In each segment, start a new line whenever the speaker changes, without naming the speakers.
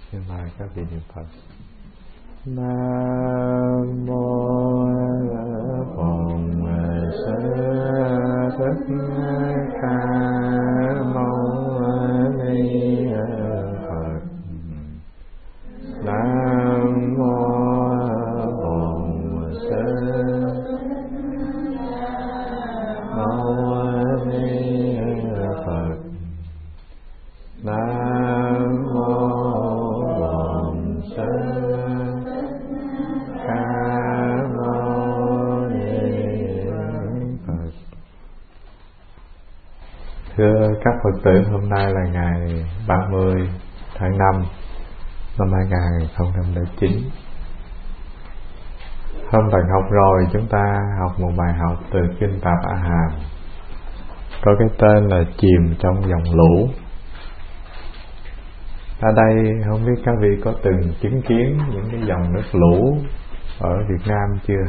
Xin mời các vị niệm Phật. Nam mô Bổn Sư Thích Ca Mâu Ni Phật. Nam mô Bổn Sư Mâu Ni Phật. Nam mô Bổn Sư Thưa các Phật tử, hôm nay là ngày 30 tháng 5 năm 2009. Hôm bạn học rồi, chúng ta học một bài học từ Kinh Tạp A Hàm, có cái tên là chìm trong dòng lũ. Ở đây không biết các vị có từng chứng kiến những cái dòng nước lũ ở Việt Nam chưa?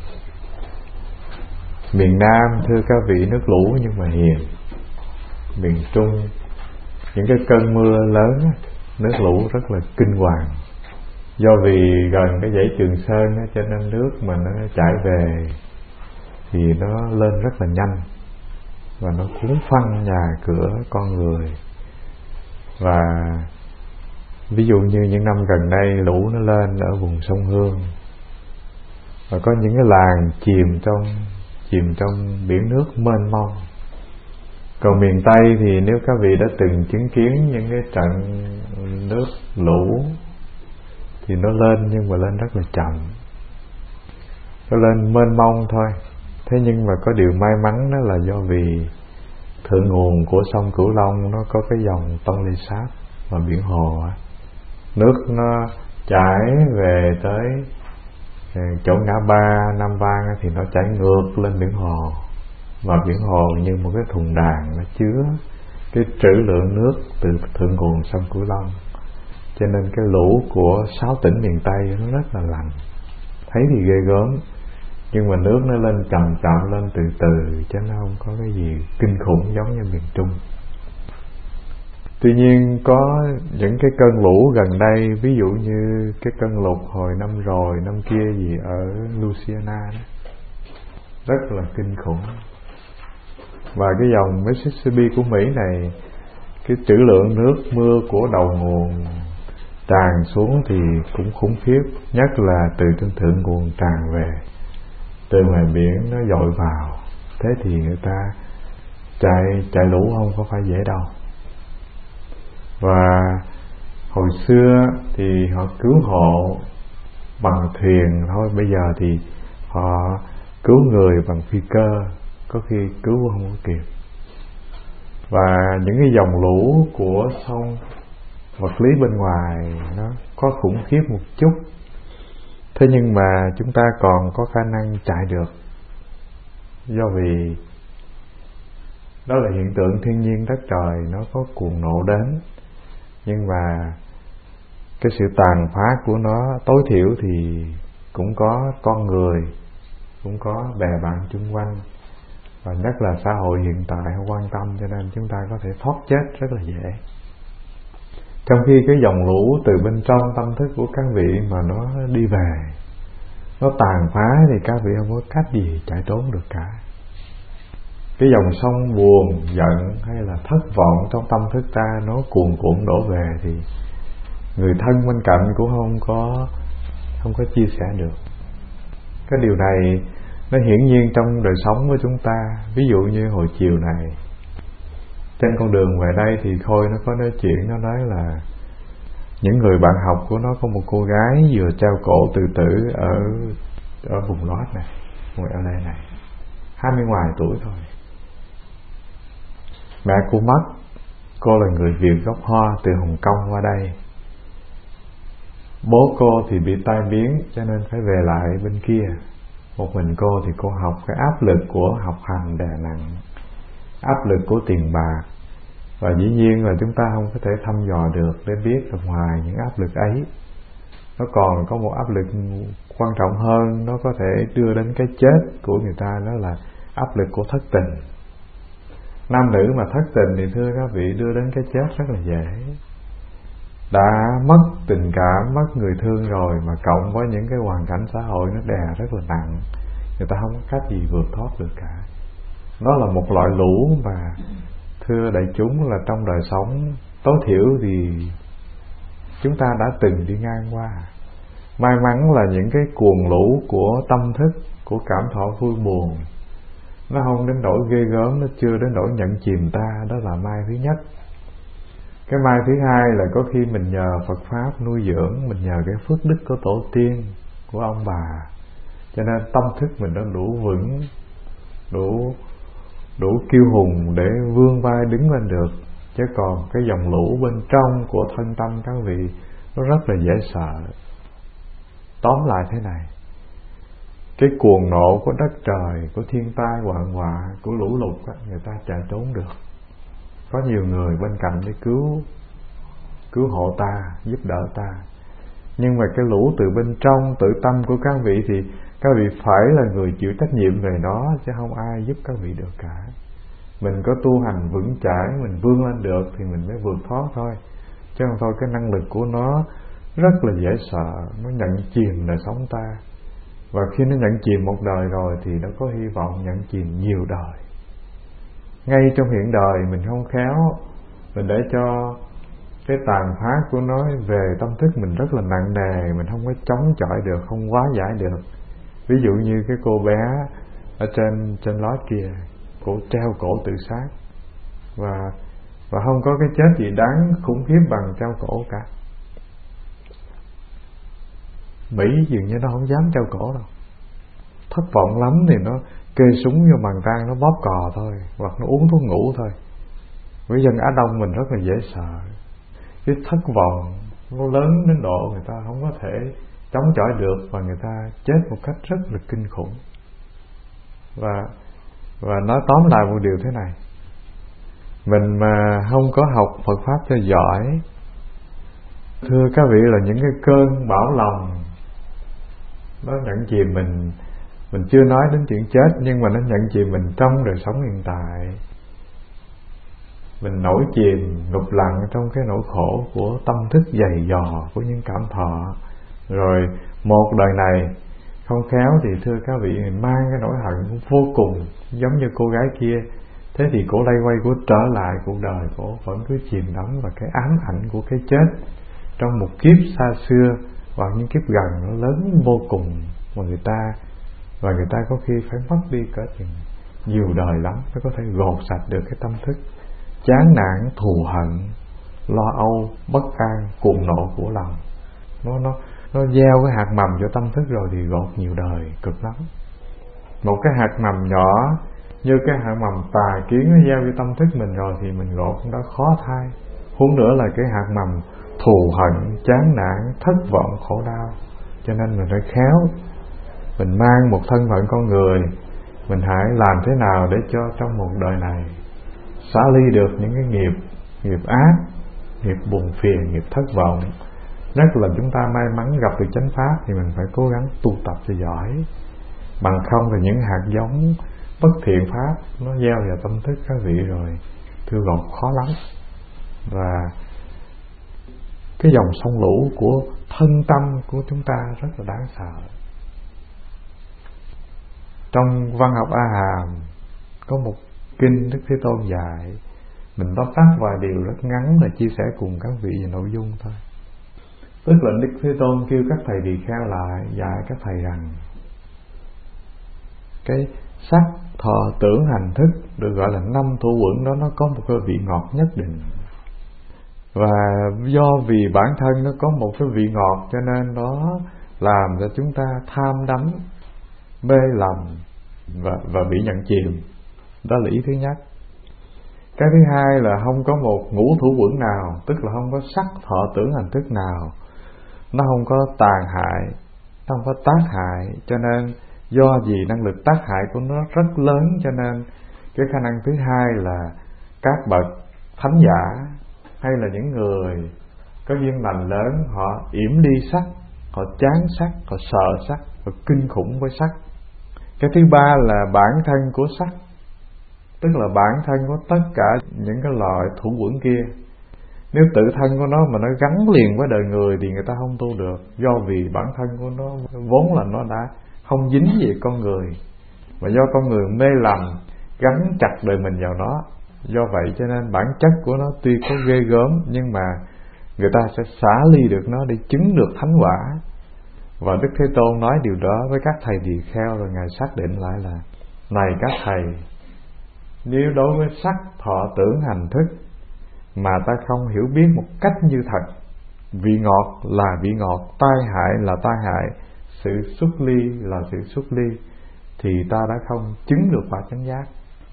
Miền Nam thưa các vị nước lũ nhưng mà hiền. Miền Trung những cái cơn mưa lớn, nước lũ rất là kinh hoàng. Do vì gần cái dãy Trường Sơn cho nên nước mà nó chảy về thì nó lên rất là nhanh và nó cuốn phăng nhà cửa con người. Và ví dụ như những năm gần đây lũ nó lên ở vùng sông Hương, và có những cái làng chìm trong biển nước mênh mông. Còn miền Tây thì nếu các vị đã từng chứng kiến những cái trận nước lũ thì nó lên nhưng mà lên rất là chậm, nó lên mênh mông thôi. Thế nhưng mà có điều may mắn đó là do vì thượng nguồn của sông Cửu Long nó có cái dòng Tonle Sap và biển hồ, nước nó chảy về tới chỗ ngã ba Nam Vang thì nó chảy ngược lên biển hồ. Và biển hồ như một cái thùng đàn, nó chứa cái trữ lượng nước từ thượng nguồn sông Cửu Long. Cho nên cái lũ của 6 tỉnh miền Tây nó rất là lạnh, thấy thì ghê gớm, nhưng mà nước nó lên chậm chậm, lên từ từ, chứ nó không có cái gì kinh khủng giống như miền Trung. Tuy nhiên có những cái cơn lũ gần đây, ví dụ như cái cơn lụt hồi năm rồi năm kia gì ở Louisiana đó, rất là kinh khủng. Và cái dòng Mississippi của Mỹ này, cái trữ lượng nước mưa của đầu nguồn tràn xuống thì cũng khủng khiếp, nhất là từ trên thượng nguồn tràn về, từ ngoài biển nó dội vào. Thế thì người ta chạy lũ không có phải dễ đâu. Và hồi xưa thì họ cứu hộ bằng thuyền thôi, bây giờ thì họ cứu người bằng phi cơ, có khi cứu không có kịp. Và những cái dòng lũ của sông vật lý bên ngoài nó có khủng khiếp một chút, thế nhưng mà chúng ta còn có khả năng chạy được, do vì đó là hiện tượng thiên nhiên đất trời, nó có cuồng nộ đến. Nhưng mà cái sự tàn phá của nó tối thiểu thì cũng có con người, cũng có bè bạn chung quanh, và nhất là xã hội hiện tại không quan tâm, cho nên chúng ta có thể thoát chết rất là dễ. Trong khi cái dòng lũ từ bên trong tâm thức của các vị mà nó đi về, nó tàn phá thì các vị không có cách gì chạy trốn được cả. Cái dòng sông buồn, giận hay là thất vọng trong tâm thức ta nó cuồn cuộn đổ về thì người thân bên cạnh cũng không có chia sẻ được. Cái điều này nó hiển nhiên trong đời sống của chúng ta. Ví dụ như hồi chiều này, trên con đường về đây thì Khôi nó có nói chuyện, nó nói là những người bạn học của nó có một cô gái vừa treo cổ tự tử ở vùng Lost này, ngoài LA này, 20 ngoài tuổi thôi. Mẹ cô mất, cô là người Việt gốc Hoa từ Hồng Kông qua đây. Bố cô thì bị tai biến cho nên phải về lại bên kia. Một mình cô thì cô học, cái áp lực của học hành đè nặng, áp lực của tiền bạc. Và dĩ nhiên là chúng ta không có thể thăm dò được để biết là ngoài những áp lực ấy, nó còn có một áp lực quan trọng hơn, nó có thể đưa đến cái chết của người ta, đó là áp lực của thất tình. Nam nữ mà thất tình thì thưa các vị đưa đến cái chết rất là dễ. đã mất tình cảm, mất người thương rồi, mà cộng với những cái hoàn cảnh xã hội nó đè rất là nặng, người ta không có cách gì vượt thoát được cả. Đó là một loại lũ mà thưa đại chúng là trong đời sống tối thiểu thì chúng ta đã từng đi ngang qua. May mắn là những cái cuồng lũ của tâm thức, của cảm thọ vui buồn, nó không đến nỗi ghê gớm, nó chưa đến nỗi nhận chìm ta. Đó là mai thứ nhất. Cái mai thứ hai là có khi mình nhờ Phật Pháp nuôi dưỡng, mình nhờ cái phước đức của tổ tiên, của ông bà, cho nên tâm thức mình nó đủ vững, đủ kiêu hùng để vươn vai đứng lên được. Chứ còn cái dòng lũ bên trong của thân tâm các vị nó rất là dễ sợ. Tóm lại thế này, cái cuồng nộ của đất trời, của thiên tai hoạn họa, của lũ lụt á, người ta chạy trốn được. Có nhiều người bên cạnh để cứu hộ ta, giúp đỡ ta. Nhưng mà cái lũ từ bên trong, tự tâm của các vị thì các vị phải là người chịu trách nhiệm về nó, chứ không ai giúp các vị được cả. Mình có tu hành vững chãi, mình vươn lên được thì mình mới vượt thoát thôi. Chứ không thôi cái năng lực của nó rất là dễ sợ, nó nhận chìm đời sống ta. Và khi nó nhận chìm một đời rồi thì nó có hy vọng nhận chìm nhiều đời. Ngay trong hiện đời mình không khéo, mình để cho cái tàn phá của nó về tâm thức mình rất là nặng nề, mình không có chống chọi được, không hóa giải được. Ví dụ như cái cô bé ở trên lót kia, cổ treo cổ tự sát, và không có cái chết gì đáng khủng khiếp bằng treo cổ cả. Mỹ dường như nó không dám treo cổ đâu, thất vọng lắm thì nó kê súng vô màn tang, nó bóp cò thôi, hoặc nó uống thuốc ngủ thôi. Với dân Á Đông mình rất là dễ sợ. Cái thất vọng nó lớn đến độ người ta không có thể chống chọi được, và người ta chết một cách rất là kinh khủng. Và nói tóm lại một điều thế này, mình mà không có học Phật Pháp cho giỏi, thưa các vị, là những cái cơn bão lòng nó nhận chìm mình chưa nói đến chuyện chết, nhưng mà nó nhận chìm mình trong đời sống hiện tại. Mình nổi chìm ngụp lặng trong cái nỗi khổ của tâm thức dày dò, của những cảm thọ. Rồi một đời này không khéo thì thưa các vị, mình mang cái nỗi hận vô cùng, giống như cô gái kia. Thế thì cổ lay quay, cổ trở lại cuộc đời, cổ vẫn cứ chìm đắm vào cái ám ảnh của cái chết trong một kiếp xa xưa, hoặc những kiếp gần nó lớn vô cùng mà người ta có khi phải mất đi cả nhiều đời lắm mới có thể gột sạch được cái tâm thức chán nản, thù hận, lo âu, bất an, cuồng nộ của lòng. Nó gieo cái hạt mầm cho tâm thức rồi thì gột nhiều đời cực lắm. Một cái hạt mầm nhỏ như cái hạt mầm tà kiến nó gieo cho tâm thức mình rồi thì mình gột nó khó thay. Huống nữa là cái hạt mầm thù hận, chán nản, thất vọng, khổ đau. Cho nên mình phải khéo, mình mang một thân phận con người, mình hãy làm thế nào để cho trong một đời này xả ly được những cái nghiệp ác, nghiệp buồn phiền, nghiệp thất vọng. Nhất là chúng ta may mắn gặp được chánh pháp thì mình phải cố gắng tu tập cho giỏi. Bằng không thì những hạt giống bất thiện pháp nó gieo vào tâm thức các vị rồi thưa gột khó lắm. Và cái dòng sông lũ của thân tâm của chúng ta rất là đáng sợ. Trong văn học A Hàm có một kinh Đức Thế Tôn dạy, mình tóm tắt vài điều rất ngắn để chia sẻ cùng các vị về nội dung thôi. Tức là Đức Thế Tôn kêu các thầy tỳ kheo lại, dạy các thầy rằng cái sắc, thọ, tưởng, hành, thức được gọi là 5 thủ uẩn đó, nó có một cái vị ngọt nhất định. Và do vì bản thân nó có một cái vị ngọt cho nên nó làm cho chúng ta tham đắm, mê lầm và bị nhận chìm. Đó là ý thứ nhất. Cái thứ hai là không có một ngũ thủ uẩn nào, tức là không có sắc, thọ, tưởng, hành, thức nào, nó không có tàn hại, nó không có tác hại. Cho nên do vì năng lực tác hại của nó rất lớn, cho nên cái khả năng thứ hai là các bậc thánh giả hay là những người có duyên lành lớn, họ yểm đi sắc, họ chán sắc, họ sợ sắc, họ kinh khủng với sắc. Cái thứ ba là bản thân của sắc, tức là bản thân của tất cả những cái loại thủ uẩn kia. Nếu tự thân của nó mà nó gắn liền với đời người thì người ta không tu được, do vì bản thân của nó vốn là nó đã không dính về con người, mà do con người mê lầm gắn chặt đời mình vào nó. Do vậy cho nên bản chất của nó tuy có ghê gớm, nhưng mà người ta sẽ xả ly được nó để chứng được thánh quả. Và Đức Thế Tôn nói điều đó với các thầy tỳ kheo, rồi Ngài xác định lại là: này các thầy, nếu đối với sắc, thọ, tưởng, hành, thức mà ta không hiểu biết một cách như thật, vị ngọt là vị ngọt, tai hại là tai hại, sự xuất ly là sự xuất ly, thì ta đã không chứng được quả chánh giác.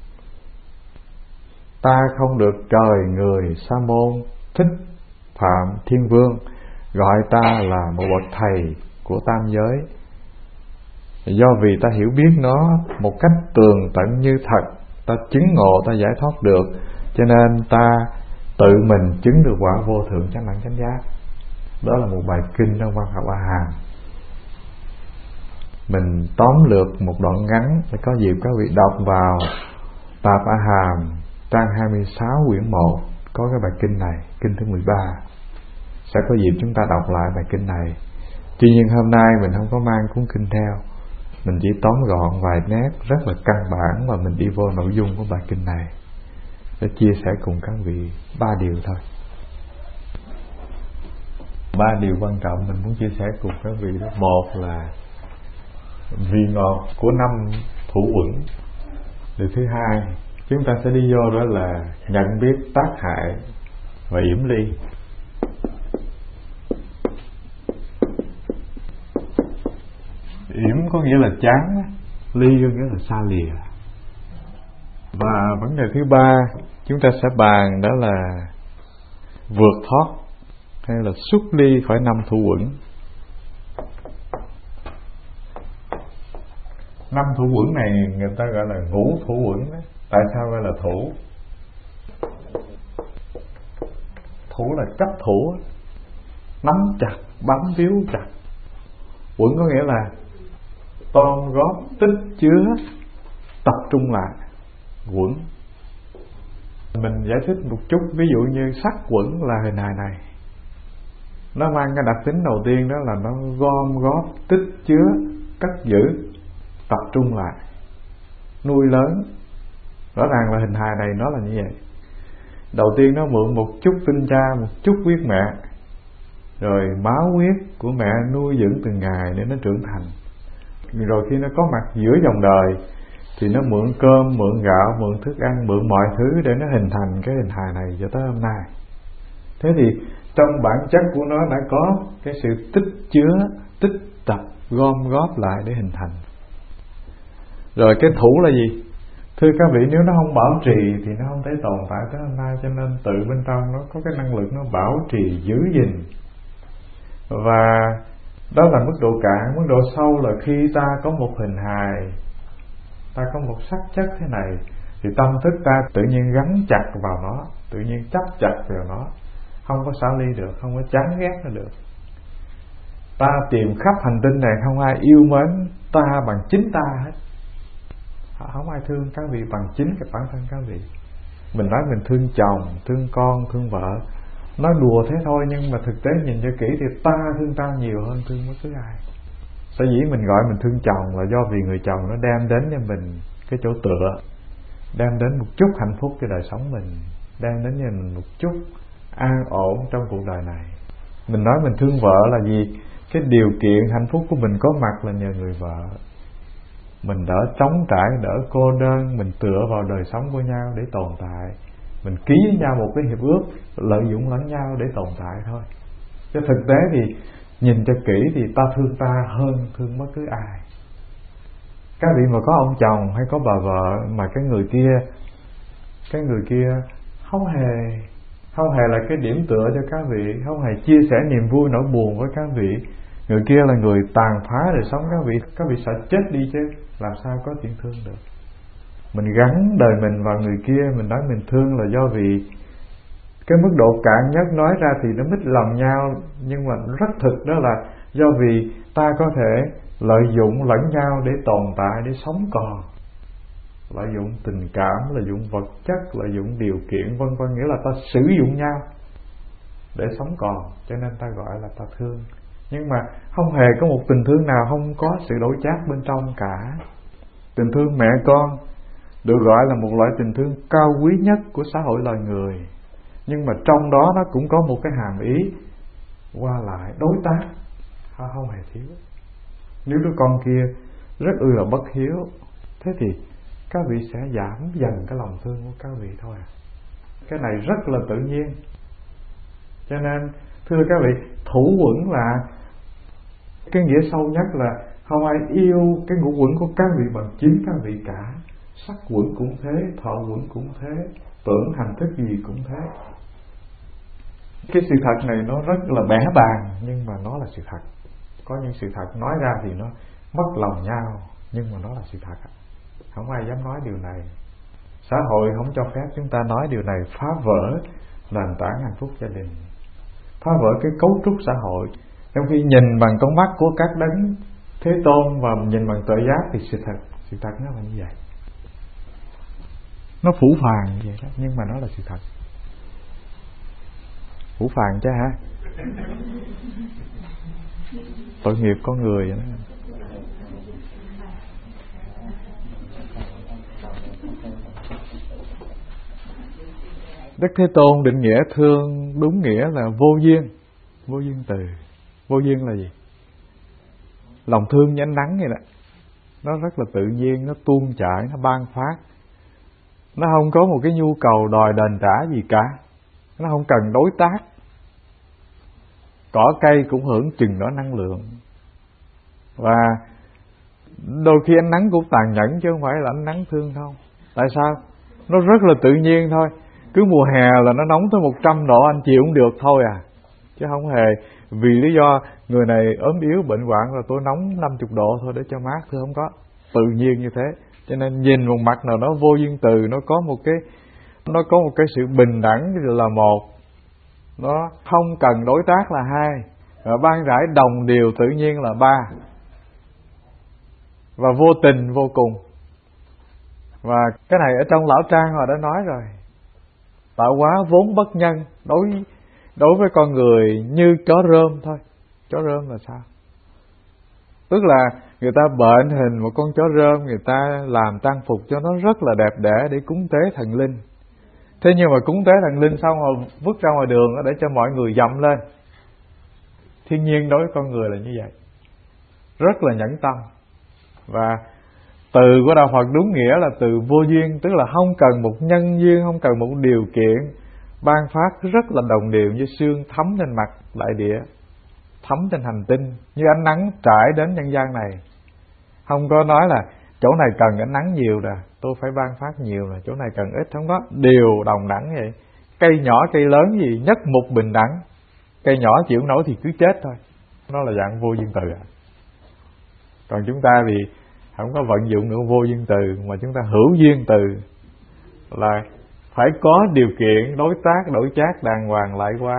Ta không được trời, người, sa môn, thích, phạm, thiên vương gọi ta là một bậc thầy của tam giới, do vì ta hiểu biết nó một cách tường tận như thật, ta chứng ngộ, ta giải thoát được, cho nên ta tự mình chứng được quả vô thượng chánh đẳng chánh giác. Đó là một bài kinh trong văn học A Hàm. Mình tóm lược một đoạn ngắn để có dịp các vị đọc vào Tạp A Hàm trang 26 quyển 1, có cái bài kinh này, kinh thứ 13. Sẽ có dịp chúng ta đọc lại bài kinh này. Tuy nhiên hôm nay mình không có mang cuốn kinh theo, mình chỉ tóm gọn vài nét rất là căn bản mà mình đi vô nội dung của bài kinh này để chia sẻ cùng các vị 3 điều thôi. 3 điều quan trọng mình muốn chia sẻ cùng các vị đó. Một là vị ngọt của 5 thủ uẩn. Điều thứ hai, chúng ta sẽ đi vô đó là nhận biết tác hại và yểm ly. Yểm có nghĩa là chán, ly có nghĩa là xa lìa. Và vấn đề thứ ba chúng ta sẽ bàn đó là vượt thoát hay là xuất ly khỏi 5 thủ uẩn. 5 thủ uẩn này người ta gọi là ngũ thủ uẩn đó. Tại sao gọi là thủ? Thủ là chấp thủ, nắm chặt, bám víu chặt. Uẩn có nghĩa là ton góp, tích chứa, tập trung lại. Uẩn mình giải thích một chút. Ví dụ như sắc uẩn là hình hài này, nó mang cái đặc tính đầu tiên đó là nó gom góp, tích chứa, cất giữ, tập trung lại, nuôi lớn. Rõ ràng là hình hài này nó là như vậy. Đầu tiên nó mượn một chút tinh cha, một chút huyết mẹ, rồi máu huyết của mẹ nuôi dưỡng từng ngày để nó trưởng thành. Rồi khi nó có mặt giữa dòng đời thì nó mượn cơm, mượn gạo, mượn thức ăn, mượn mọi thứ để nó hình thành cái hình hài này cho tới hôm nay. Thế thì trong bản chất của nó đã có cái sự tích chứa, tích tập, gom góp lại để hình thành. Rồi cái thủ là gì? Thưa các vị, nếu nó không bảo trì thì nó không thể tồn tại tới hôm nay. Cho nên tự bên trong nó có cái năng lực nó bảo trì, giữ gìn. Và đó là mức độ cạn. Mức độ sâu là khi ta có một hình hài, ta có một sắc chất thế này, thì tâm thức ta tự nhiên gắn chặt vào nó, tự nhiên chấp chặt vào nó, không có xả ly được, không có chán ghét nó được. Ta tìm khắp hành tinh này không ai yêu mến ta bằng chính ta hết. Không ai thương các vị bằng chính cái bản thân các vị. Mình nói mình thương chồng, thương con, thương vợ, nói đùa thế thôi, nhưng mà thực tế nhìn cho kỹ thì ta thương ta nhiều hơn thương bất cứ ai. Sở dĩ mình gọi mình thương chồng là do vì người chồng nó đem đến cho mình cái chỗ tựa, đem đến một chút hạnh phúc cho đời sống mình, đem đến cho mình một chút an ổn trong cuộc đời này. Mình nói mình thương vợ là gì? Cái điều kiện hạnh phúc của mình có mặt là nhờ người vợ. Mình đỡ trống trải, đỡ cô đơn, mình tựa vào đời sống của nhau để tồn tại. Mình ký với nhau một cái hiệp ước lợi dụng lẫn nhau để tồn tại thôi. Chứ thực tế thì nhìn cho kỹ thì ta thương ta hơn thương bất cứ ai. Các vị mà có ông chồng hay có bà vợ mà cái người kia không hề là cái điểm tựa cho các vị, không hề chia sẻ niềm vui nỗi buồn với các vị, người kia là người tàn phá đời sống các vị sợ chết đi chứ làm sao có chuyện thương được. Mình gắn đời mình vào người kia, mình nói mình thương là do vì cái mức độ cạn nhất nói ra thì nó mít lòng nhau, nhưng mà rất thực đó là do vì ta có thể lợi dụng lẫn nhau để tồn tại, để sống còn. Lợi dụng tình cảm, lợi dụng vật chất, lợi dụng điều kiện vân vân, nghĩa là ta sử dụng nhau. để sống còn, cho nên ta gọi là ta thương. Nhưng mà không hề có một tình thương nào không có sự đổi chác bên trong cả. Tình thương mẹ con được gọi là một loại tình thương cao quý nhất của xã hội loài người, nhưng mà trong đó nó cũng có một cái hàm ý qua lại đối tác, không hề thiếu. Nếu đứa con kia rất là bất hiếu, thế thì các vị sẽ giảm dần cái lòng thương của các vị thôi à. Cái này rất là tự nhiên. Cho nên thưa các vị, thủ quẩn là cái nghĩa sâu nhất là không ai yêu cái ngũ quẩn của các vị bằng chính các vị cả. Sắc quẩn cũng thế, thọ quẩn cũng thế, tưởng hành thức gì cũng thế. Cái sự thật này nó rất là bẽ bàng, nhưng mà nó là sự thật. Có những sự thật nói ra thì nó mất lòng nhau, nhưng mà nó là sự thật. Không ai dám nói điều này. Xã hội không cho phép chúng ta nói điều này, phá vỡ nền tảng hạnh phúc gia đình, phá vỡ cái cấu trúc xã hội. Trong khi nhìn bằng con mắt của các đấng Thế Tôn và nhìn bằng tuệ giác thì sự thật nó là như vậy. Nó phũ phàng vậy đó, nhưng mà nó là sự thật. Phũ phàng chứ hả? Tội nghiệp con người vậy đó. Đức Thế Tôn định nghĩa thương đúng nghĩa là vô duyên, vô duyên từ. Vô duyên là gì? Lòng thương như ánh nắng vậy đó, nó rất là tự nhiên, nó tuôn chảy, nó ban phát. Nó không có một cái nhu cầu đòi đền trả gì cả, nó không cần đối tác. Cỏ cây cũng hưởng chừng đó năng lượng. Và đôi khi ánh nắng cũng tàn nhẫn chứ không phải là ánh nắng thương không. Tại sao? Nó rất là tự nhiên thôi. Cứ mùa hè là nó nóng tới 100 độ anh chịu cũng được thôi à. Chứ không hề vì lý do người này ốm yếu bệnh hoạn rồi tôi nóng 50 độ thôi để cho mát, thôi không có. Tự nhiên như thế. Cho nên nhìn một mặt nào nó vô duyên từ, nó có một cái sự bình đẳng là một. Nó không cần đối tác là hai. Và ban rãi đồng điều tự nhiên là ba. Và vô tình vô cùng. Và cái này ở trong Lão Trang họ đã nói rồi. Tạo hóa vốn bất nhân, đối với con người như chó rơm thôi. Chó rơm là sao? Tức là người ta bệnh hình một con chó rơm, người ta làm trang phục cho nó rất là đẹp đẽ để cúng tế thần linh. Thế nhưng mà cúng tế thần linh xong rồi vứt ra ngoài đường để cho mọi người dậm lên. Thiên nhiên đối với con người là như vậy, rất là nhẫn tâm. Và từ của Đạo Phật đúng nghĩa là từ vô duyên, tức là không cần một nhân duyên, không cần một điều kiện, ban phát rất là đồng đều như sương thấm trên mặt đại địa, thấm trên hành tinh, như ánh nắng trải đến nhân gian này. Không có nói là chỗ này cần ánh nắng nhiều nè, tôi phải ban phát nhiều nè, chỗ này cần ít, không có, đều đồng đẳng vậy. Cây nhỏ cây lớn gì nhất mục bình đẳng. Cây nhỏ chịu nổi thì cứ chết thôi. Nó là dạng vô duyên từ à. Còn chúng ta thì không có vận dụng nữa vô duyên từ, mà chúng ta hữu duyên từ, là phải có điều kiện đối tác đổi chác đàng hoàng lại qua.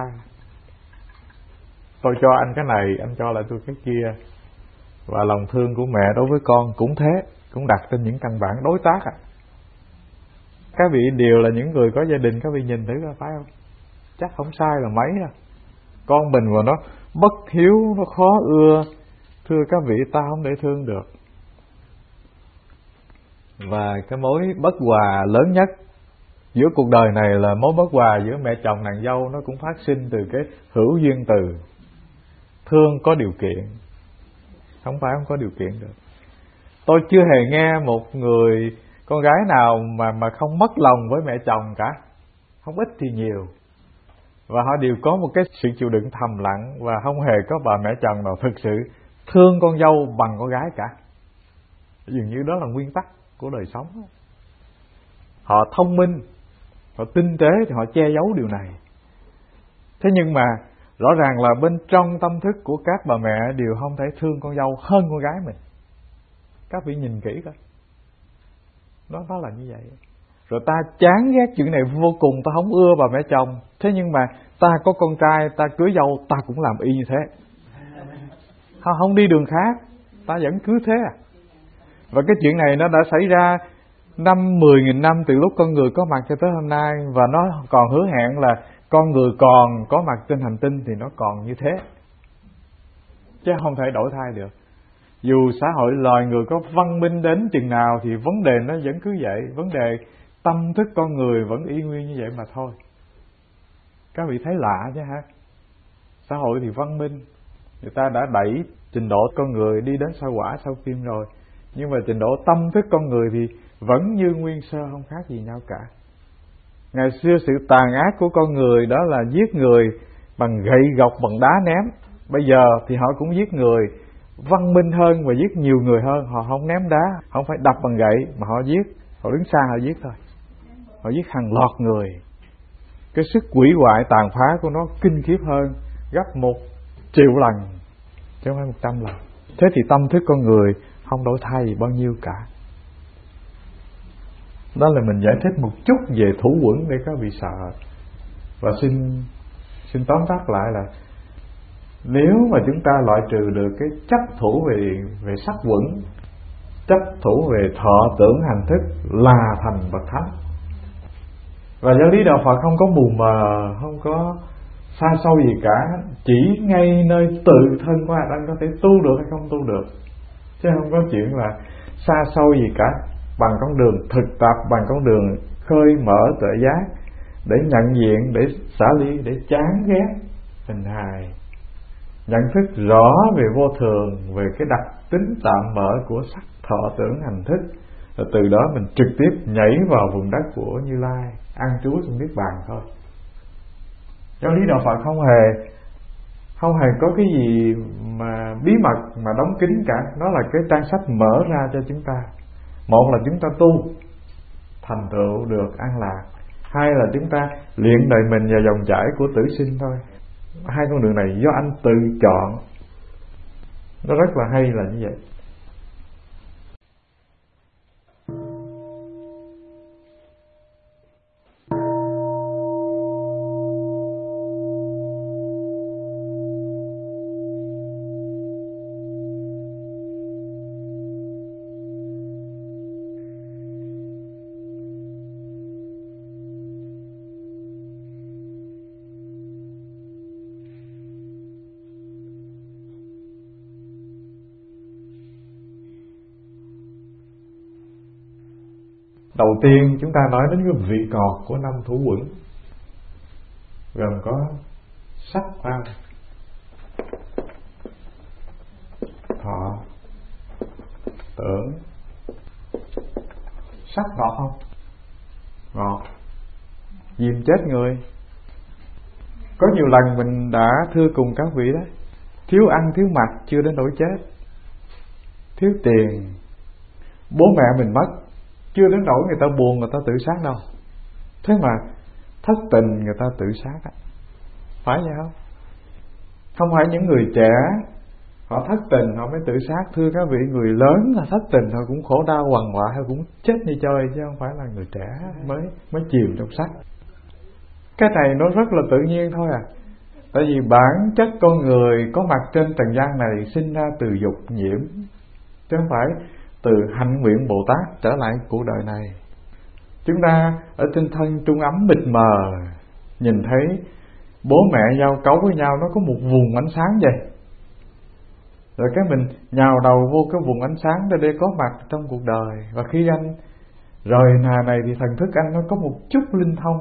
Tôi cho anh cái này, anh cho lại tôi cái kia. Và lòng thương của mẹ đối với con cũng thế, cũng đặt trên những căn bản đối tác à. Các vị đều là những người có gia đình, các vị nhìn thử coi phải không? Chắc không sai là mấy đâu. Con mình mà nó bất hiếu, nó khó ưa, thưa các vị, ta không để thương được. Và cái mối bất hòa lớn nhất giữa cuộc đời này là mối bất hòa giữa mẹ chồng nàng dâu. Nó cũng phát sinh từ cái hữu duyên từ. Thương có điều kiện, không phải không có điều kiện được. Tôi chưa hề nghe một người con gái nào mà không mất lòng với mẹ chồng cả. Không ít thì nhiều. Và họ đều có một cái sự chịu đựng thầm lặng. Và không hề có bà mẹ chồng nào thực sự thương con dâu bằng con gái cả. Dường như đó là nguyên tắc của đời sống. Họ thông minh, họ tinh tế thì họ che giấu điều này. Thế nhưng mà rõ ràng là bên trong tâm thức của các bà mẹ đều không thể thương con dâu hơn con gái mình. Các vị nhìn kỹ coi. Đó là như vậy. Rồi ta chán ghét chuyện này vô cùng, ta không ưa bà mẹ chồng. Thế nhưng mà ta có con trai, ta cưới dâu, ta cũng làm y như thế. Không đi đường khác, ta vẫn cứ thế à. Và cái chuyện này nó đã xảy ra 10.000 năm từ lúc con người có mặt cho tới hôm nay. Và nó còn hứa hẹn là con người còn có mặt trên hành tinh thì nó còn như thế, chứ không thể đổi thay được. Dù xã hội loài người có văn minh đến chừng nào thì vấn đề nó vẫn cứ vậy. Vấn đề tâm thức con người vẫn y nguyên như vậy mà thôi. Các vị thấy lạ chứ ha. Xã hội thì văn minh, người ta đã đẩy trình độ con người đi đến sao Hỏa sao Kim rồi, nhưng mà trình độ tâm thức con người thì vẫn như nguyên sơ, không khác gì nhau cả. Ngày xưa sự tàn ác của con người đó là giết người bằng gậy gộc, bằng đá ném. Bây giờ thì họ cũng giết người văn minh hơn và giết nhiều người hơn. Họ không ném đá, không phải đập bằng gậy, mà họ giết, họ đứng xa họ giết thôi. Họ giết hàng loạt người. Cái sức hủy hoại tàn phá của nó kinh khiếp hơn gấp 1.000.000 lần, chứ không phải 100 lần. Thế thì tâm thức con người không đổi thay gì bao nhiêu cả. Đó là mình giải thích một chút về thủ quẩn để các vị sợ. Và xin tóm tắt lại là nếu mà chúng ta loại trừ được cái chấp thủ về sắc quẩn, chấp thủ về thọ tưởng hành thức là thành bậc thánh. Và giáo lý đạo Phật không có mù mờ, không có xa xôi gì cả, chỉ ngay nơi tự thân của anh có thể tu được hay không tu được, chứ không có chuyện là xa xôi gì cả. Bằng con đường thực tập, bằng con đường khơi mở tuệ giác, để nhận diện, để xả ly, để chán ghét hình hài, nhận thức rõ về vô thường, về cái đặc tính tạm mở của sắc thọ tưởng hành thức, rồi từ đó mình trực tiếp nhảy vào vùng đất của Như Lai, an trú trong niết bàn thôi. Giáo lý đạo Phật không hề có cái gì mà bí mật mà đóng kín cả. Nó là cái trang sách mở ra cho chúng ta. Một là chúng ta tu thành tựu được an lạc, hai là chúng ta luyện đời mình vào dòng chảy của tử sinh thôi. Hai con đường này do anh tự chọn. Nó rất là hay là như vậy. Đầu tiên chúng ta nói đến cái vị ngọt của năm thủ quẩn, gồm có sắc pháp, thọ, tưởng. Sắc ngọt không? Ngọt, diêm chết người. Có nhiều lần mình đã thưa cùng các vị đó, thiếu ăn thiếu mặc chưa đến nỗi chết, thiếu tiền, bố mẹ mình mất chưa đến nỗi người ta buồn, người ta tự sát đâu. Thế mà thất tình người ta tự sát á, phải vậy không? Không phải những người trẻ họ thất tình họ mới tự sát. Thưa các vị, người lớn là thất tình họ cũng khổ đau quằn quại, họ cũng chết đi chơi, chứ không phải là người trẻ mới chìm trong sắc. Cái này nó rất là tự nhiên thôi à. Tại vì bản chất con người có mặt trên trần gian này sinh ra từ dục nhiễm, chứ không phải từ hạnh nguyện Bồ Tát trở lại cuộc đời này. Chúng ta ở trên thân trung ấm mịt mờ, nhìn thấy bố mẹ giao cấu với nhau, nó có một vùng ánh sáng vậy. Rồi cái mình nhào đầu vô cái vùng ánh sáng để có mặt trong cuộc đời. Và khi anh rời hà này thì thần thức anh nó có một chút linh thông.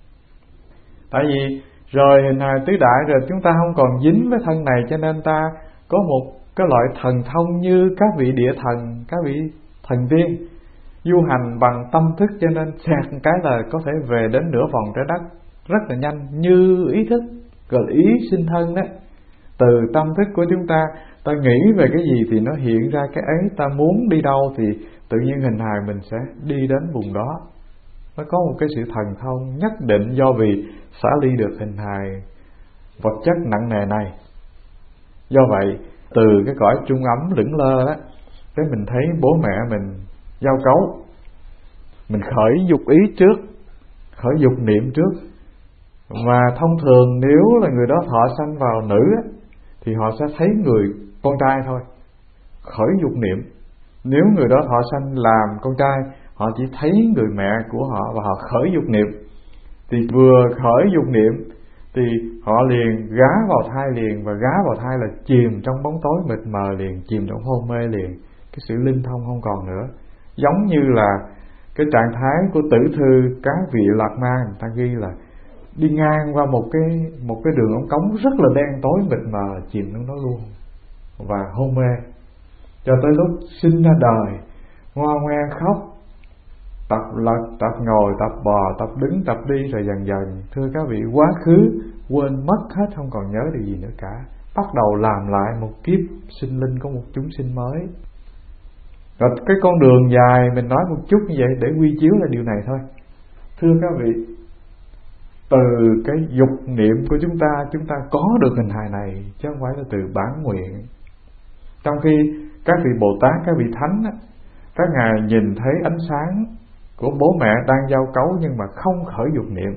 Tại vì rời hình hài tứ đại rồi chúng ta không còn dính với thân này, cho nên ta có một cái loại thần thông như các vị địa thần, các vị thần tiên du hành bằng tâm thức, cho nên xẹt một cái là có thể về đến nửa vòng trái đất rất là nhanh, như ý thức, gọi là ý sinh thân đó. Từ tâm thức của chúng ta, ta nghĩ về cái gì thì nó hiện ra cái ấy, ta muốn đi đâu thì tự nhiên hình hài mình sẽ đi đến vùng đó. Nó có một cái sự thần thông nhất định do vì xả ly được hình hài vật chất nặng nề này. Do vậy từ cái cõi trung ấm lững lơ đó, cái mình thấy bố mẹ mình giao cấu, mình khởi dục ý trước, khởi dục niệm trước. Mà thông thường nếu là người đó thọ sanh vào nữ á, thì họ sẽ thấy người con trai thôi, khởi dục niệm. Nếu người đó thọ sanh làm con trai, họ chỉ thấy người mẹ của họ và họ khởi dục niệm. Thì vừa khởi dục niệm thì họ liền gá vào thai liền, và gá vào thai là chìm trong bóng tối mịt mờ liền, chìm trong hôn mê liền, cái sự linh thông không còn nữa. Giống như là cái trạng thái của Tử Thư Các Vị Lạc Ma, người ta ghi là đi ngang qua một cái đường ống cống rất là đen tối mịt mờ, chìm trong đó luôn và hôn mê, cho tới lúc sinh ra đời ngoan ngoan khóc, tập lật, tập ngồi, tập bò, tập đứng, tập đi, rồi dần dần thưa các vị, quá khứ quên mất hết, không còn nhớ điều gì nữa cả, bắt đầu làm lại một kiếp sinh linh của một chúng sinh mới. Rồi cái con đường dài mình nói một chút như vậy để quy chiếu là điều này thôi. Thưa các vị, từ cái dục niệm của chúng ta có được hình hài này, chứ không phải là từ bản nguyện. Trong khi các vị Bồ Tát, các vị Thánh á, các ngài nhìn thấy ánh sáng của bố mẹ đang giao cấu nhưng mà không khởi dục niệm.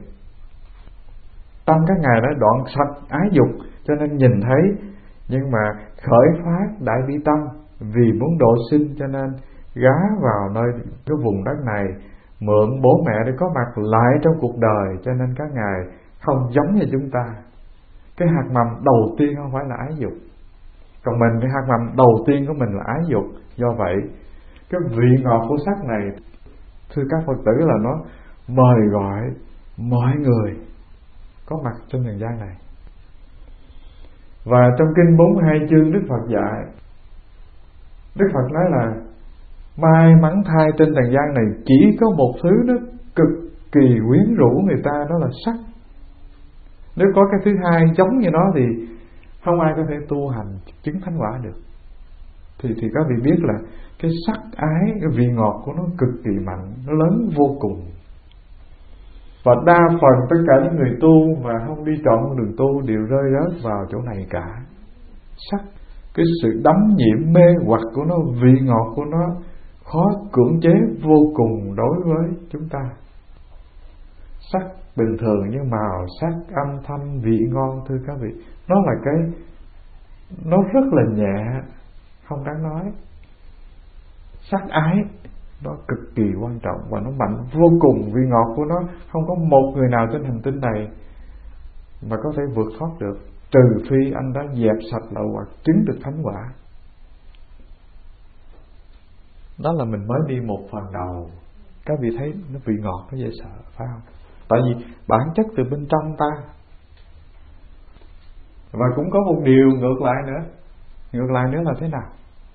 Tâm các ngài đã đoạn sạch ái dục, cho nên nhìn thấy nhưng mà khởi phát đại bi tâm, vì muốn độ sinh cho nên gá vào nơi cái vùng đất này, mượn bố mẹ để có mặt lại trong cuộc đời, cho nên các ngài không giống như chúng ta. Cái hạt mầm đầu tiên không phải là ái dục, còn mình cái hạt mầm đầu tiên của mình là ái dục. Do vậy cái vị ngọt của sắc này, thưa các Phật tử, là nó mời gọi mọi người có mặt trên trần gian này. Và trong kinh 42 chương Đức Phật dạy, Đức Phật nói là may mắn thai trên trần gian này chỉ có một thứ nó cực kỳ quyến rũ người ta, đó là sắc. Nếu có cái thứ hai giống như nó thì không ai có thể tu hành chứng thánh quả được. Thì các vị biết là cái sắc ái, cái vị ngọt của nó cực kỳ mạnh, nó lớn vô cùng. Và đa phần tất cả những người tu mà không đi chọn con đường tu đều rơi rớt vào chỗ này cả. Sắc, cái sự đắm nhiễm mê hoặc của nó, vị ngọt của nó khó cưỡng chế vô cùng đối với chúng ta. Sắc bình thường như màu sắc, âm thanh, vị ngon, thưa các vị, nó là nó rất là nhẹ, không đáng nói. Sắc ái nó cực kỳ quan trọng và nó mạnh vô cùng. Vị ngọt của nó không có một người nào trên hành tinh này mà có thể vượt thoát được, trừ phi anh đã dẹp sạch lậu hoặc chứng được thánh quả. Đó là mình mới đi một phần đầu. Các vị thấy nó vị ngọt, nó dễ sợ, phải không? Tại vì bản chất từ bên trong ta. Và cũng có một điều ngược lại nữa. Ngược lại nữa là thế nào?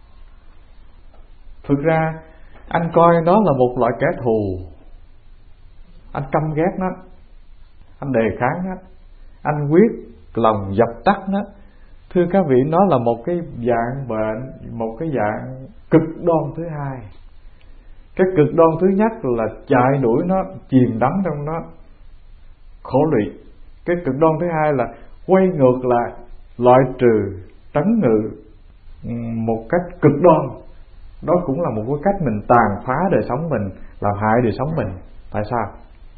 Thực ra anh coi đó là một loại kẻ thù, anh căm ghét nó, anh đề kháng nó, anh quyết lòng dập tắt nó. Thưa các vị, nó là một cái dạng bệnh, một cái dạng cực đoan thứ hai. Cái cực đoan thứ nhất là chạy đuổi nó, chìm đắm trong nó, khổ lụy. Cái cực đoan thứ hai là quay ngược lại, loại trừ, trấn ngự một cách cực đoan. Đó cũng là một cái cách mình tàn phá đời sống mình, làm hại đời sống mình. Tại sao?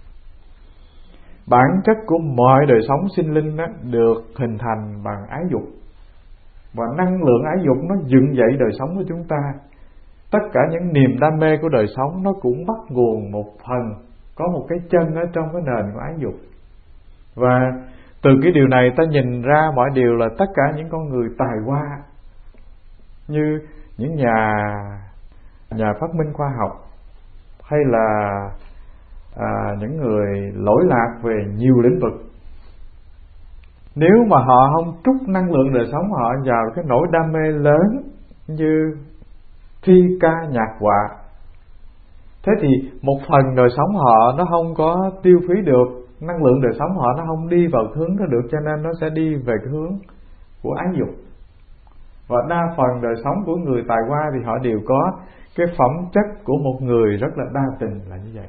Bản chất của mọi đời sống sinh linh đó được hình thành bằng ái dục, và năng lượng ái dục nó dựng dậy đời sống của chúng ta. Tất cả những niềm đam mê của đời sống nó cũng bắt nguồn một phần, có một cái chân ở trong cái nền của ái dục. Và từ cái điều này ta nhìn ra mọi điều là tất cả những con người tài hoa, như những nhà phát minh khoa học, hay là những người lỗi lạc về nhiều lĩnh vực, nếu mà họ không trút năng lượng đời sống họ vào cái nỗi đam mê lớn như thi ca nhạc họa, thế thì một phần đời sống họ nó không có tiêu phí được, năng lượng đời sống họ nó không đi vào hướng đó được, cho nên nó sẽ đi về cái hướng của ái dục. Và đa phần đời sống của người tài hoa thì họ đều có cái phẩm chất của một người rất là đa tình, là như vậy.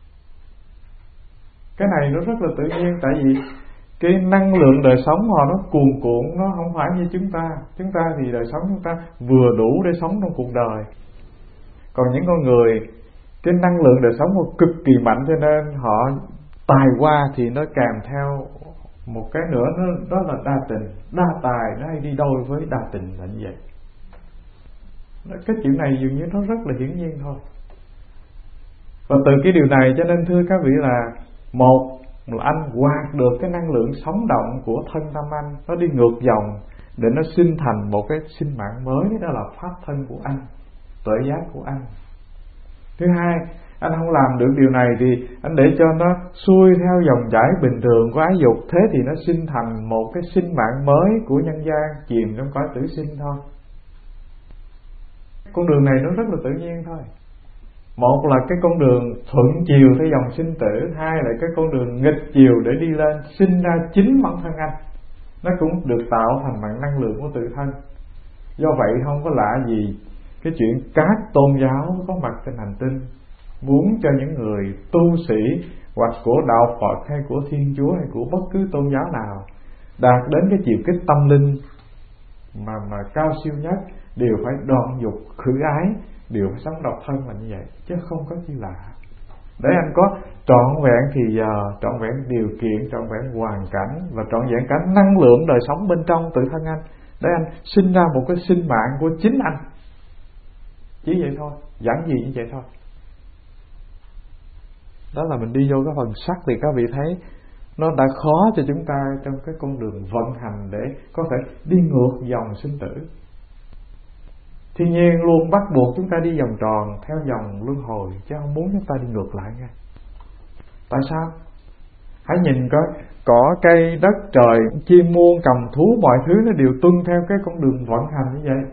Cái này nó rất là tự nhiên, tại vì cái năng lượng đời sống họ nó cuồn cuộn, nó không phải như chúng ta. Chúng ta thì đời sống chúng ta vừa đủ để sống trong cuộc đời. Còn những con người cái năng lượng đời sống họ cực kỳ mạnh, cho nên họ tài hoa thì nó kèm theo một cái nữa, đó là đa tình. Đa tài nó hay đi đôi với đa tình, là như vậy. Cái chuyện này dường như nó rất là hiển nhiên thôi. Và từ cái điều này cho nên thưa các vị là, một là anh quạt được cái năng lượng sống động của thân tâm anh, nó đi ngược dòng để nó sinh thành một cái sinh mạng mới, đó là pháp thân của anh, tuệ giác của anh. Thứ hai, anh không làm được điều này thì anh để cho nó xuôi theo dòng chảy bình thường của ái dục, thế thì nó sinh thành một cái sinh mạng mới của nhân gian, chìm trong cõi tử sinh thôi. Con đường này nó rất là tự nhiên thôi. Một là cái con đường thuận chiều theo dòng sinh tử, hai là cái con đường nghịch chiều để đi lên, sinh ra chính bản thân anh. Nó cũng được tạo thành bằng năng lượng của tự thân. Do vậy không có lạ gì cái chuyện các tôn giáo có mặt trên hành tinh muốn cho những người tu sĩ hoặc của đạo Phật hay của Thiên Chúa hay của bất cứ tôn giáo nào đạt đến cái chiều kích tâm linh mà cao siêu nhất đều phải đoạn dục khử ái, đều phải sống độc thân là như vậy, chứ không có chi lạ. Để anh có trọn vẹn thì giờ, trọn vẹn điều kiện, trọn vẹn hoàn cảnh và trọn vẹn cả năng lượng đời sống bên trong tự thân anh, để anh sinh ra một cái sinh mạng của chính anh. Chỉ vậy thôi, giản dị như vậy thôi. Đó là mình đi vô cái phần sắc thì các vị thấy nó đã khó cho chúng ta trong cái con đường vận hành để có thể đi ngược dòng sinh tử. Thiên nhiên luôn bắt buộc chúng ta đi vòng tròn theo dòng luân hồi, chứ không muốn chúng ta đi ngược lại nha. Tại sao? Hãy nhìn coi, cỏ cây đất trời, chim muôn cầm thú, mọi thứ nó đều tuân theo cái con đường vận hành như vậy.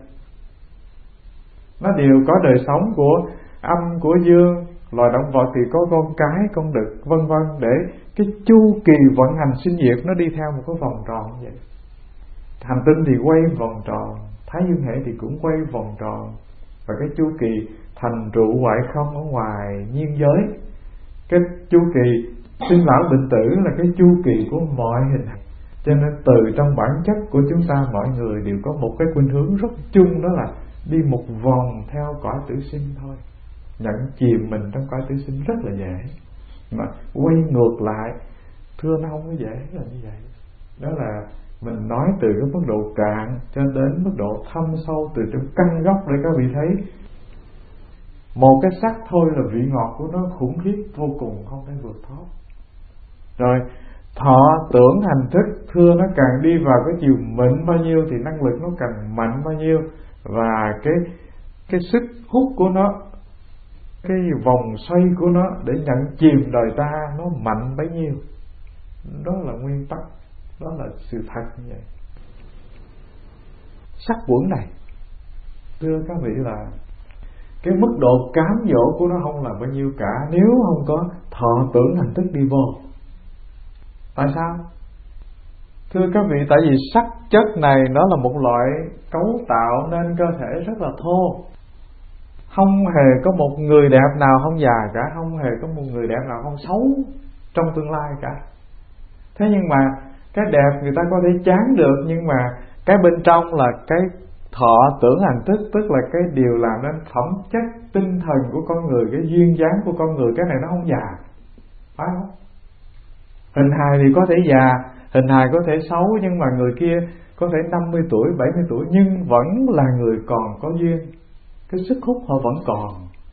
Nó đều có đời sống của âm, của dương. Loài động vật thì có con cái, con đực, vân vân, để cái chu kỳ vận hành sinh diệt nó đi theo một cái vòng tròn như vậy. Hành tinh thì quay vòng tròn, Thái Dương hệ thì cũng quay vòng tròn, và cái chu kỳ thành trụ hoại không ở ngoài nhiên giới. Cái chu kỳ sinh lão bệnh tử là cái chu kỳ của mọi hình hài. Cho nên từ trong bản chất của chúng ta, mọi người đều có một cái khuynh hướng rất chung, đó là đi một vòng theo cõi tử sinh thôi. Nhận chìm mình trong cõi tử sinh rất là dễ, mà quay ngược lại thưa nó không có dễ là như vậy. Đó là mình nói từ cái mức độ cạn cho đến mức độ thâm sâu, từ trong căn gốc để các vị thấy một cái sắc thôi là vị ngọt của nó khủng khiếp vô cùng, không thể vượt thoát. Rồi thọ tưởng hành thức, thưa nó càng đi vào cái chiều mịn bao nhiêu thì năng lực nó càng mạnh bao nhiêu, và cái sức hút của nó, cái vòng xoay của nó để nhận chìm đời ta nó mạnh bấy nhiêu. Đó là nguyên tắc, đó là sự thật như vậy. Sắc quẩn này, thưa các vị, là cái mức độ cám dỗ của nó không là bao nhiêu cả, nếu không có thọ tưởng hành thức đi vô. Tại sao? Thưa các vị, tại vì sắc chất này nó là một loại cấu tạo nên cơ thể rất là thô. Không hề có một người đẹp nào không già cả, không hề có một người đẹp nào không xấu trong tương lai cả. Thế nhưng mà cái đẹp người ta có thể chán được, nhưng mà cái bên trong là cái thọ tưởng hành thức, tức là cái điều làm nên phẩm chất tinh thần của con người, cái duyên dáng của con người, cái này nó không già, phải không? Hình hài thì có thể già, hình hài có thể xấu, nhưng mà người kia có thể 50 tuổi, 70 tuổi nhưng vẫn là người còn có duyên. Cái sức hút họ vẫn còn.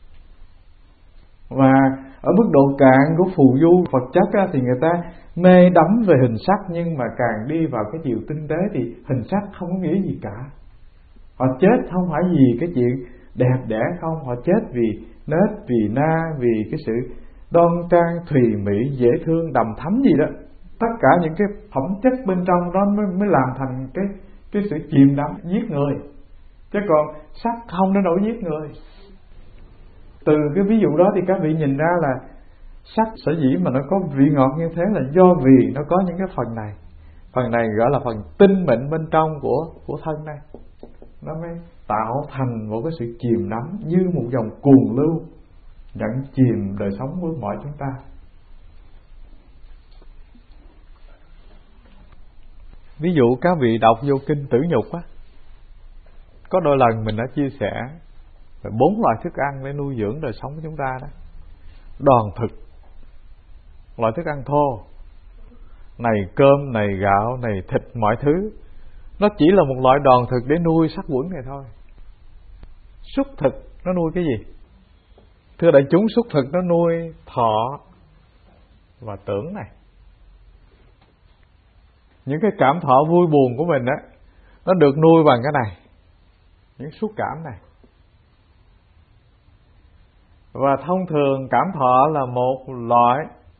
Và ở mức độ cạn của phù du vật chất á, thì người ta mê đắm về hình sắc, nhưng mà càng đi vào cái chiều tinh tế thì hình sắc không có nghĩa gì cả. Họ chết không phải vì cái chuyện đẹp đẽ không, họ chết vì nết, vì na, vì cái sự đoan trang, thùy mỹ, dễ thương, đầm thắm gì đó. Tất cả những cái phẩm chất bên trong đó mới làm thành cái sự chìm đắm giết người. Chứ còn sắc không đến nỗi giết người. Từ cái ví dụ đó thì các vị nhìn ra là sắc sở dĩ mà nó có vị ngọt như thế là do vì nó có những cái phần này. Phần này gọi là phần tinh mịn bên trong của thân này. Nó mới tạo thành một cái sự chìm đắm như một dòng cuồng lưu dẫn chìm đời sống của mọi chúng ta. Ví dụ các vị đọc vô kinh Tử Nhục á, có đôi lần mình đã chia sẻ về 4 loại thức ăn để nuôi dưỡng đời sống của chúng ta đó. Đoàn thực, loại thức ăn thô, này cơm, này gạo, này thịt, mọi thứ, nó chỉ là một loại đoàn thực để nuôi sắc quẩn này thôi. Xúc thực nó nuôi cái gì? Thưa đại chúng, xúc thực nó nuôi thọ và tưởng này. những cái cảm thọ vui buồn của mình á, nó được nuôi bằng cái này, những xúc cảm này. Và thông thường cảm thọ là một loại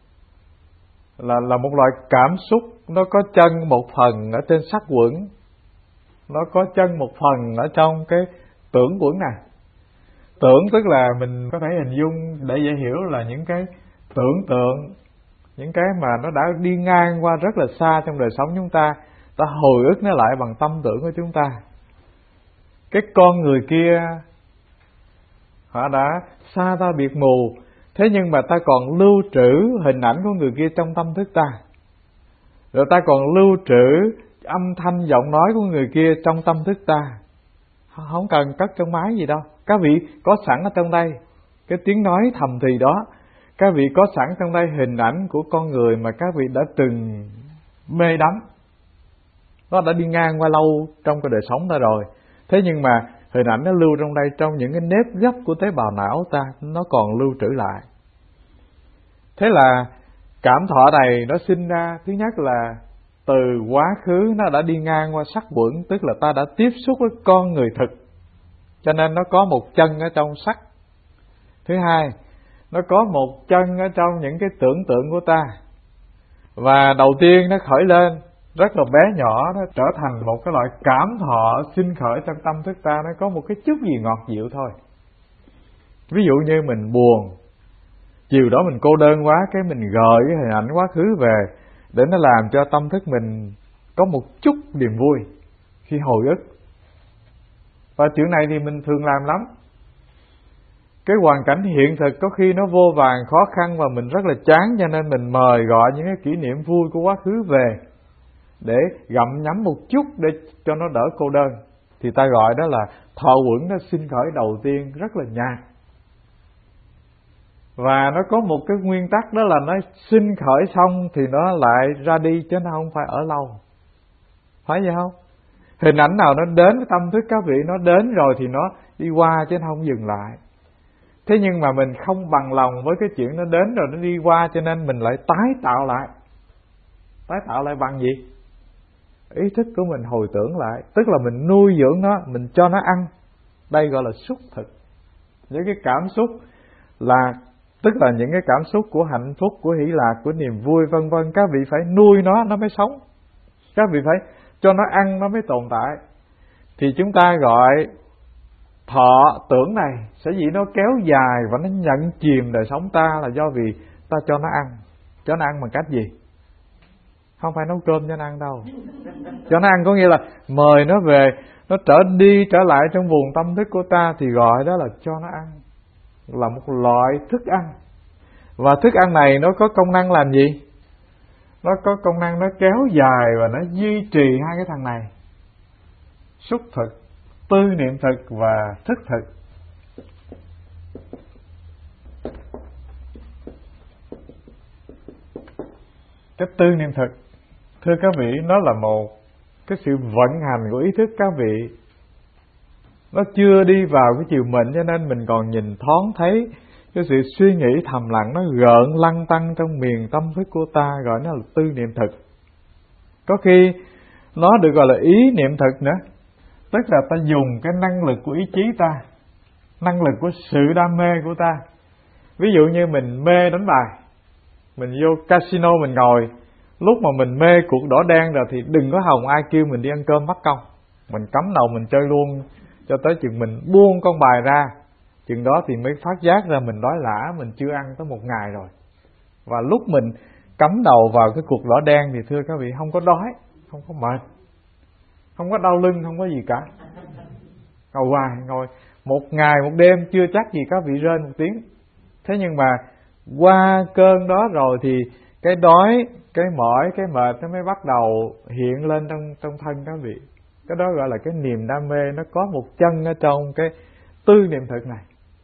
là một loại cảm xúc, nó có chân một phần ở trên sắc quẩn, nó có chân một phần ở trong cái tưởng quẩn này. Tưởng tức là mình có thể hình dung để dễ hiểu là những cái tưởng tượng, những cái mà nó đã đi ngang qua rất là xa trong đời sống chúng ta, ta hồi ức nó lại bằng tâm tưởng của chúng ta. Cái con người kia họ đã xa ta biệt mù, thế nhưng mà ta còn lưu trữ hình ảnh của người kia trong tâm thức ta, rồi ta còn lưu trữ âm thanh giọng nói của người kia trong tâm thức ta. Không cần cất trong máy gì đâu, các vị có sẵn ở trong đây cái tiếng nói thầm thì đó. Các vị có sẵn trong đây hình ảnh của con người mà các vị đã từng mê đắm, nó đã đi ngang qua lâu trong cái đời sống ta rồi. Thế nhưng mà hình ảnh nó lưu trong đây, trong những cái nếp gấp của tế bào não ta, nó còn lưu trữ lại. Thế là cảm thọ này nó sinh ra, thứ nhất là từ quá khứ nó đã đi ngang qua sắc quẩn, tức là ta đã tiếp xúc với con người thực, cho nên nó có một chân ở trong sắc. Thứ hai, nó có một chân ở trong những cái tưởng tượng của ta. Và đầu tiên nó khởi lên rất là bé nhỏ, nó trở thành một cái loại cảm thọ sinh khởi trong tâm thức ta, nó có một cái chút gì ngọt dịu thôi. Ví dụ như mình buồn, chiều đó mình cô đơn quá, cái mình gợi cái hình ảnh quá khứ về để nó làm cho tâm thức mình có một chút niềm vui khi hồi ức. Và chuyện này thì mình thường làm lắm. Cái hoàn cảnh hiện thực có khi nó vô vàn khó khăn và mình rất là chán, cho nên mình mời gọi những cái kỷ niệm vui của quá khứ về để gặm nhấm một chút để cho nó đỡ cô đơn. Thì ta gọi đó là thọ quẩn nó sinh khởi đầu tiên rất là nhạt. Và nó có một cái nguyên tắc, đó là nó sinh khởi xong thì nó lại ra đi, chứ nó không phải ở lâu. Phải vậy không? Hình ảnh nào nó đến với tâm thức các vị, nó đến rồi thì nó đi qua chứ nó không dừng lại. Thế nhưng mà mình không bằng lòng với cái chuyện nó đến rồi nó đi qua, cho nên mình lại tái tạo lại. Tái tạo lại bằng gì? Ý thức của mình hồi tưởng lại, tức là mình nuôi dưỡng nó, mình cho nó ăn. Đây gọi là xúc thực. Những cái cảm xúc là, tức là những cái cảm xúc của hạnh phúc, của hỷ lạc, của niềm vui vân vân, các vị phải nuôi nó mới sống. Các vị phải cho nó ăn nó mới tồn tại. Thì chúng ta gọi thọ tưởng này sở dĩ nó kéo dài và nó nhận chìm đời sống ta là do vì ta cho nó ăn. Cho nó ăn bằng cách gì? Không phải nấu cơm cho nó ăn đâu. Cho nó ăn có nghĩa là mời nó về, nó trở lại trong vùng tâm thức của ta, thì gọi đó là cho nó ăn, là một loại thức ăn. Và thức ăn này nó có công năng làm gì? Nó có công năng nó kéo dài và nó duy trì hai cái thằng này: xúc thực, tư niệm thực và thức thực. Cái tư niệm thực, thưa các vị, nó là một cái sự vận hành của ý thức các vị. Nó chưa đi vào cái chiều mệnh, cho nên mình còn nhìn thoáng thấy cái sự suy nghĩ thầm lặng nó gợn lăn tăn trong miền tâm thức của ta, gọi nó là tư niệm thực. Có khi nó được gọi là ý niệm thực nữa, tức là ta dùng cái năng lực của ý chí ta, năng lực của sự đam mê của ta. Ví dụ như mình mê đánh bài, mình vô casino mình ngồi, lúc mà mình mê cuộc đỏ đen rồi thì đừng có hòng ai kêu mình đi ăn cơm bắt công. Mình cắm đầu mình chơi luôn cho tới chừng mình buông con bài ra, chừng đó thì mới phát giác ra mình đói lả, mình chưa ăn tới một ngày rồi. Và lúc mình cắm đầu vào cái cuộc đỏ đen thì thưa các vị, không có đói, không có mệt, không có đau lưng, không có gì cả. Ngồi hoài, ngồi một ngày một đêm chưa chắc gì các vị rên một tiếng. Thế nhưng mà qua cơn đó rồi thì cái đói, cái mỏi, cái mệt nó mới bắt đầu hiện lên trong thân các vị. Cái đó gọi là cái niềm đam mê, nó có một chân ở trong cái tư niệm thực này.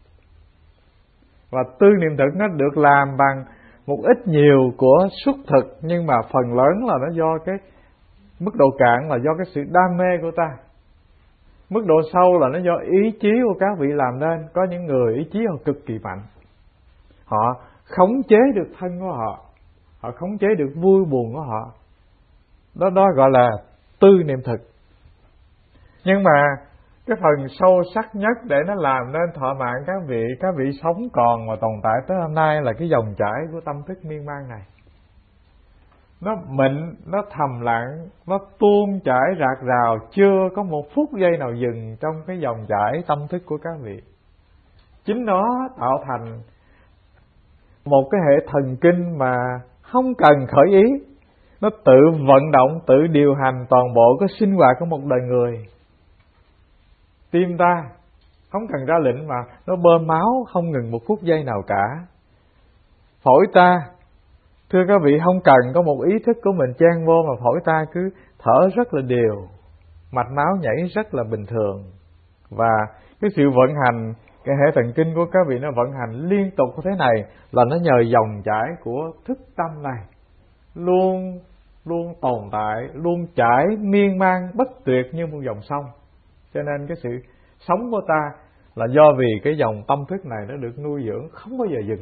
Và tư niệm thực nó được làm bằng một ít nhiều của xúc thực, nhưng mà phần lớn là nó do cái mức độ cạn là do cái sự đam mê của ta. Mức độ sâu là nó do ý chí của các vị làm nên. Có những người ý chí họ cực kỳ mạnh, họ khống chế được thân của họ, họ khống chế được vui buồn của họ. Đó gọi là tư niệm thực. Nhưng mà cái phần sâu sắc nhất để nó làm nên thọ mạng các vị sống còn và tồn tại tới hôm nay là cái dòng chảy của tâm thức miên man này. Nó mịn, nó thầm lặng, nó tuôn chảy rạc rào, chưa có một phút giây nào dừng trong cái dòng chảy tâm thức của các vị. Chính nó tạo thành một cái hệ thần kinh mà không cần khởi ý, nó tự vận động, tự điều hành toàn bộ cái sinh hoạt của một đời người. Tim ta không cần ra lệnh mà nó bơm máu không ngừng một phút giây nào cả. Phổi ta, thưa các vị, không cần có một ý thức của mình chen vô mà phổi ta cứ thở rất là đều, mạch máu nhảy rất là bình thường. Và cái sự vận hành, cái hệ thần kinh của các vị nó vận hành liên tục như thế này là nó nhờ dòng chảy của thức tâm này luôn luôn tồn tại, luôn chảy miên man bất tuyệt như một dòng sông. Cho nên cái sự sống của ta là do vì cái dòng tâm thức này nó được nuôi dưỡng không bao giờ dừng.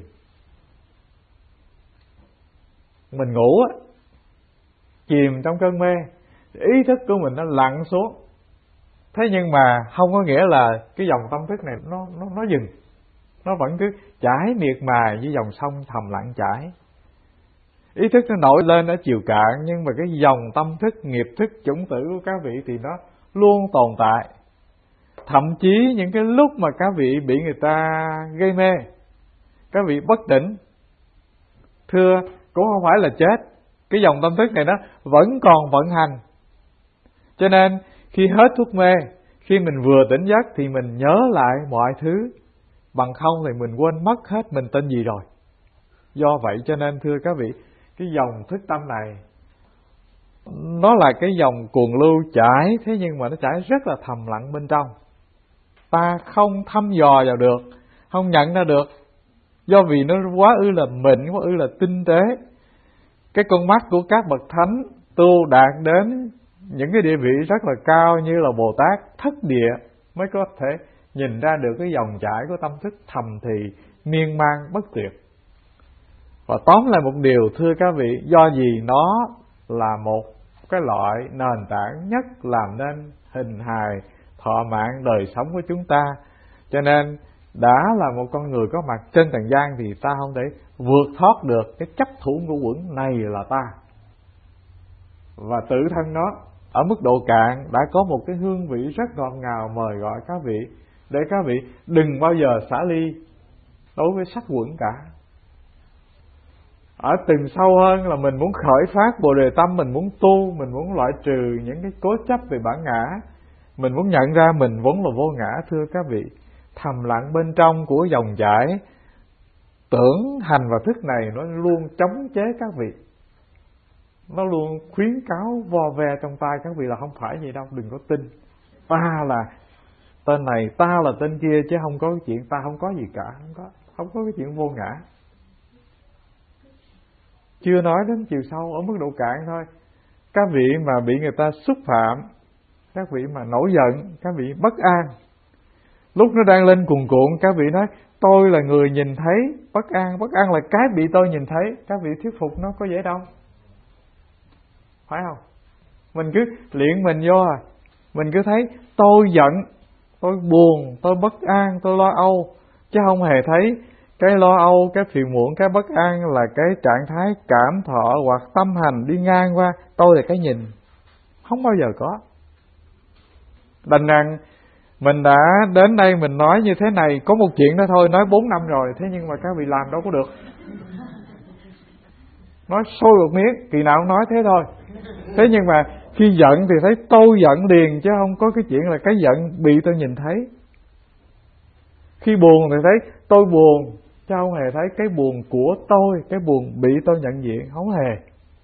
Mình ngủ á, chìm trong cơn mê, ý thức của mình nó lặn xuống. Thế nhưng mà không có nghĩa là cái dòng tâm thức này nó dừng. Nó vẫn cứ chảy miệt mài với dòng sông thầm lặng chảy. Ý thức nó nổi lên ở chiều cạn, nhưng mà cái dòng tâm thức, nghiệp thức, chủng tử của các vị thì nó luôn tồn tại. Thậm chí những cái lúc mà các vị bị người ta gây mê, các vị bất tỉnh, thưa cũng không phải là chết, cái dòng tâm thức này nó vẫn còn vận hành. Cho nên khi hết thuốc mê, khi mình vừa tỉnh giấc thì mình nhớ lại mọi thứ, bằng không thì mình quên mất hết mình tên gì rồi. Do vậy cho nên thưa các vị, cái dòng thức tâm này nó là cái dòng cuồng lưu chảy, thế nhưng mà nó chảy rất là thầm lặng bên trong. Ta không thăm dò vào được, không nhận ra được, do vì nó quá ư là mịn, quá ư là tinh tế. Cái con mắt của các bậc thánh tu đạt đến những cái địa vị rất là cao như là Bồ Tát thất địa mới có thể nhìn ra được cái dòng chảy của tâm thức thầm thì miên man bất tuyệt. Và tóm lại một điều thưa các vị, do gì nó là một cái loại nền tảng nhất làm nên hình hài thọ mạng đời sống của chúng ta. Cho nên đã là một con người có mặt trên trần gian thì ta không thể vượt thoát được cái chấp thủ ngũ uẩn này là ta. Và tự thân nó ở mức độ cạn đã có một cái hương vị rất ngọt ngào mời gọi các vị, để các vị đừng bao giờ xả ly đối với sắc uẩn cả. Ở từng sâu hơn là mình muốn khởi phát Bồ Đề tâm, mình muốn tu, mình muốn loại trừ những cái cố chấp về bản ngã, mình muốn nhận ra mình vốn là vô ngã. Thưa các vị, thầm lặng bên trong của dòng chảy tưởng, hành và thức này nó luôn chống chế các vị, nó luôn khuyến cáo vo ve trong tay các vị là không phải vậy đâu, đừng có tin. Ta là tên này, ta là tên kia, chứ không có cái chuyện ta không có gì cả, không có cái chuyện vô ngã. Chưa nói đến chiều sâu ở mức độ cạn thôi. Các vị mà bị người ta xúc phạm, các vị mà nổi giận, các vị bất an, lúc nó đang lên cuồn cuộn, các vị nói tôi là người nhìn thấy bất an là cái bị tôi nhìn thấy. Các vị thuyết phục nó có dễ đâu, phải không? Mình cứ luyện mình vô à, mình cứ thấy tôi giận, tôi buồn, tôi bất an, tôi lo âu, chứ không hề thấy cái lo âu, cái phiền muộn, cái bất an là cái trạng thái cảm thọ hoặc tâm hành đi ngang qua. Tôi là cái nhìn, không bao giờ có. Đành rằng mình đã đến đây mình nói như thế này, có một chuyện đó thôi, nói 4 năm rồi, thế nhưng mà các vị làm đâu có được. Nói sôi một miếng, kỳ nào cũng nói thế thôi. Thế nhưng mà khi giận thì thấy tôi giận liền, chứ không có cái chuyện là cái giận bị tôi nhìn thấy. Khi buồn thì thấy tôi buồn, chứ không hề thấy cái buồn của tôi, cái buồn bị tôi nhận diện, không hề.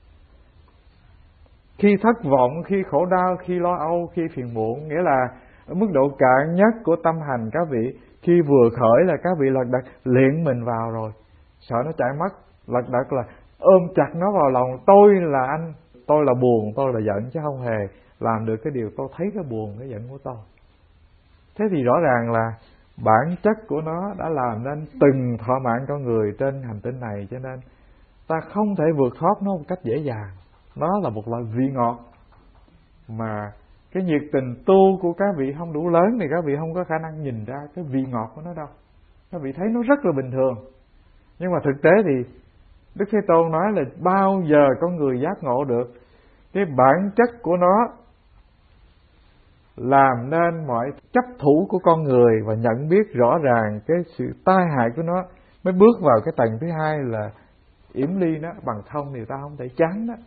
Khi thất vọng, khi khổ đau, khi lo âu, khi phiền muộn, nghĩa là ở mức độ cạn nhất của tâm hành các vị, khi vừa khởi là các vị lật đật luyện mình vào rồi, sợ nó chạy mất, lật đật là ôm chặt nó vào lòng. Tôi là anh, tôi là buồn, tôi là giận, chứ không hề làm được cái điều tôi thấy cái buồn, cái giận của tôi. Thế thì rõ ràng là bản chất của nó đã làm nên từng thọ mạng con người trên hành tinh này, cho nên ta không thể vượt thoát nó một cách dễ dàng. Nó là một loại vị ngọt mà cái nhiệt tình tu của các vị không đủ lớn thì các vị không có khả năng nhìn ra cái vị ngọt của nó đâu. Các vị thấy nó rất là bình thường. Nhưng mà thực tế thì Đức Thế Tôn nói là bao giờ có người giác ngộ được cái bản chất của nó, làm nên mọi chấp thủ của con người và nhận biết rõ ràng cái sự tai hại của nó, mới bước vào cái tầng thứ hai là yểm ly nó. Bằng không thì ta không thể chán đó.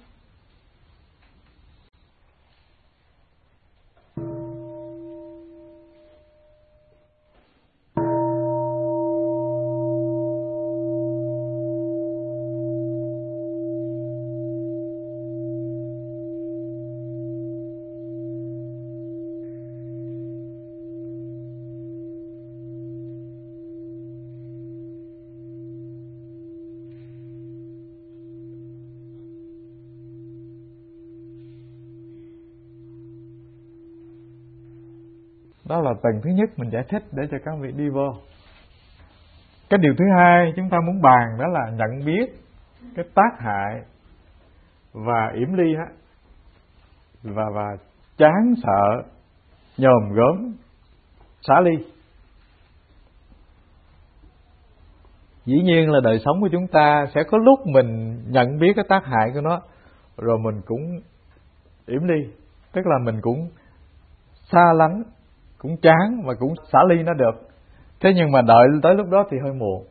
Đó là tầng thứ nhất mình giải thích để cho các vị đi vô. Cái điều thứ hai chúng ta muốn bàn đó là nhận biết cái tác hại và yểm ly đó, và chán sợ, nhòm gớm, xả ly. Dĩ nhiên là đời sống của chúng ta sẽ có lúc mình nhận biết cái tác hại của nó, rồi mình cũng yểm ly, tức là mình cũng xa lánh, cũng chán và cũng xả ly nó được. Thế nhưng mà đợi tới lúc đó thì hơi muộn.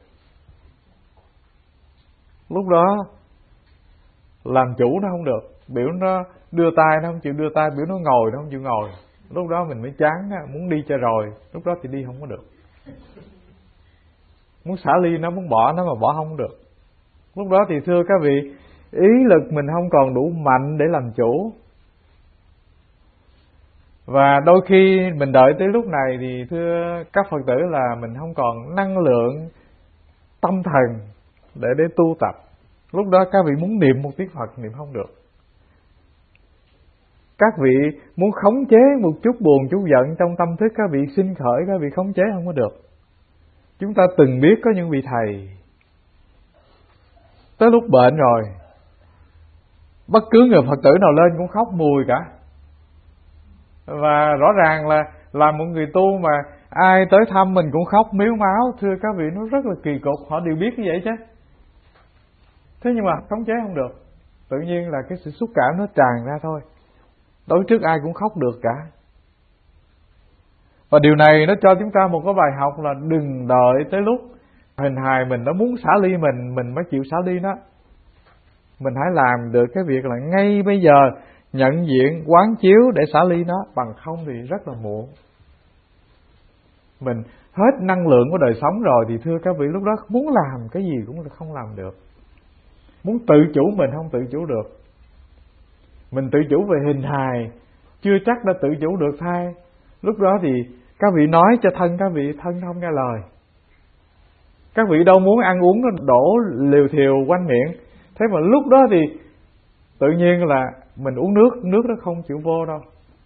Lúc đó làm chủ nó không được, biểu nó đưa tay nó không chịu đưa tay, biểu nó ngồi nó không chịu ngồi. Lúc đó mình mới chán, muốn đi cho rồi, lúc đó thì đi không có được. Muốn xả ly nó, muốn bỏ nó mà bỏ không được. Lúc đó thì thưa các vị, ý lực mình không còn đủ mạnh để làm chủ. Và đôi khi mình đợi tới lúc này thì thưa các Phật tử là mình không còn năng lượng tâm thần để tu tập. Lúc đó các vị muốn niệm một tiếng Phật niệm không được. Các vị muốn khống chế một chút buồn chút giận trong tâm thức các vị sinh khởi, các vị khống chế không có được. Chúng ta từng biết có những vị thầy tới lúc bệnh rồi, bất cứ người Phật tử nào lên cũng khóc mùi cả. Và rõ ràng là một người tu mà ai tới thăm mình cũng khóc miếu máu. Thưa các vị, nó rất là kỳ cục. Họ đều biết như vậy chứ. Thế nhưng mà khống chế không được. Tự nhiên là cái sự xúc cảm nó tràn ra thôi. Đối trước ai cũng khóc được cả. Và điều này nó cho chúng ta một cái bài học là đừng đợi tới lúc hình hài mình nó muốn xả ly mình mới chịu xả ly nó. Mình hãy làm được cái việc là ngay bây giờ nhận diện, quán chiếu để xả ly nó. Bằng không thì rất là muộn. Mình hết năng lượng của đời sống rồi thì thưa các vị, lúc đó muốn làm cái gì cũng không làm được. Muốn tự chủ mình không tự chủ được. Mình tự chủ về hình hài chưa chắc đã tự chủ được thay. Lúc đó thì các vị nói cho thân các vị, thân không nghe lời. Các vị đâu muốn ăn uống nó đổ liều thiều quanh miệng. Thế mà lúc đó thì tự nhiên là mình uống nước nó không chịu vô đâu.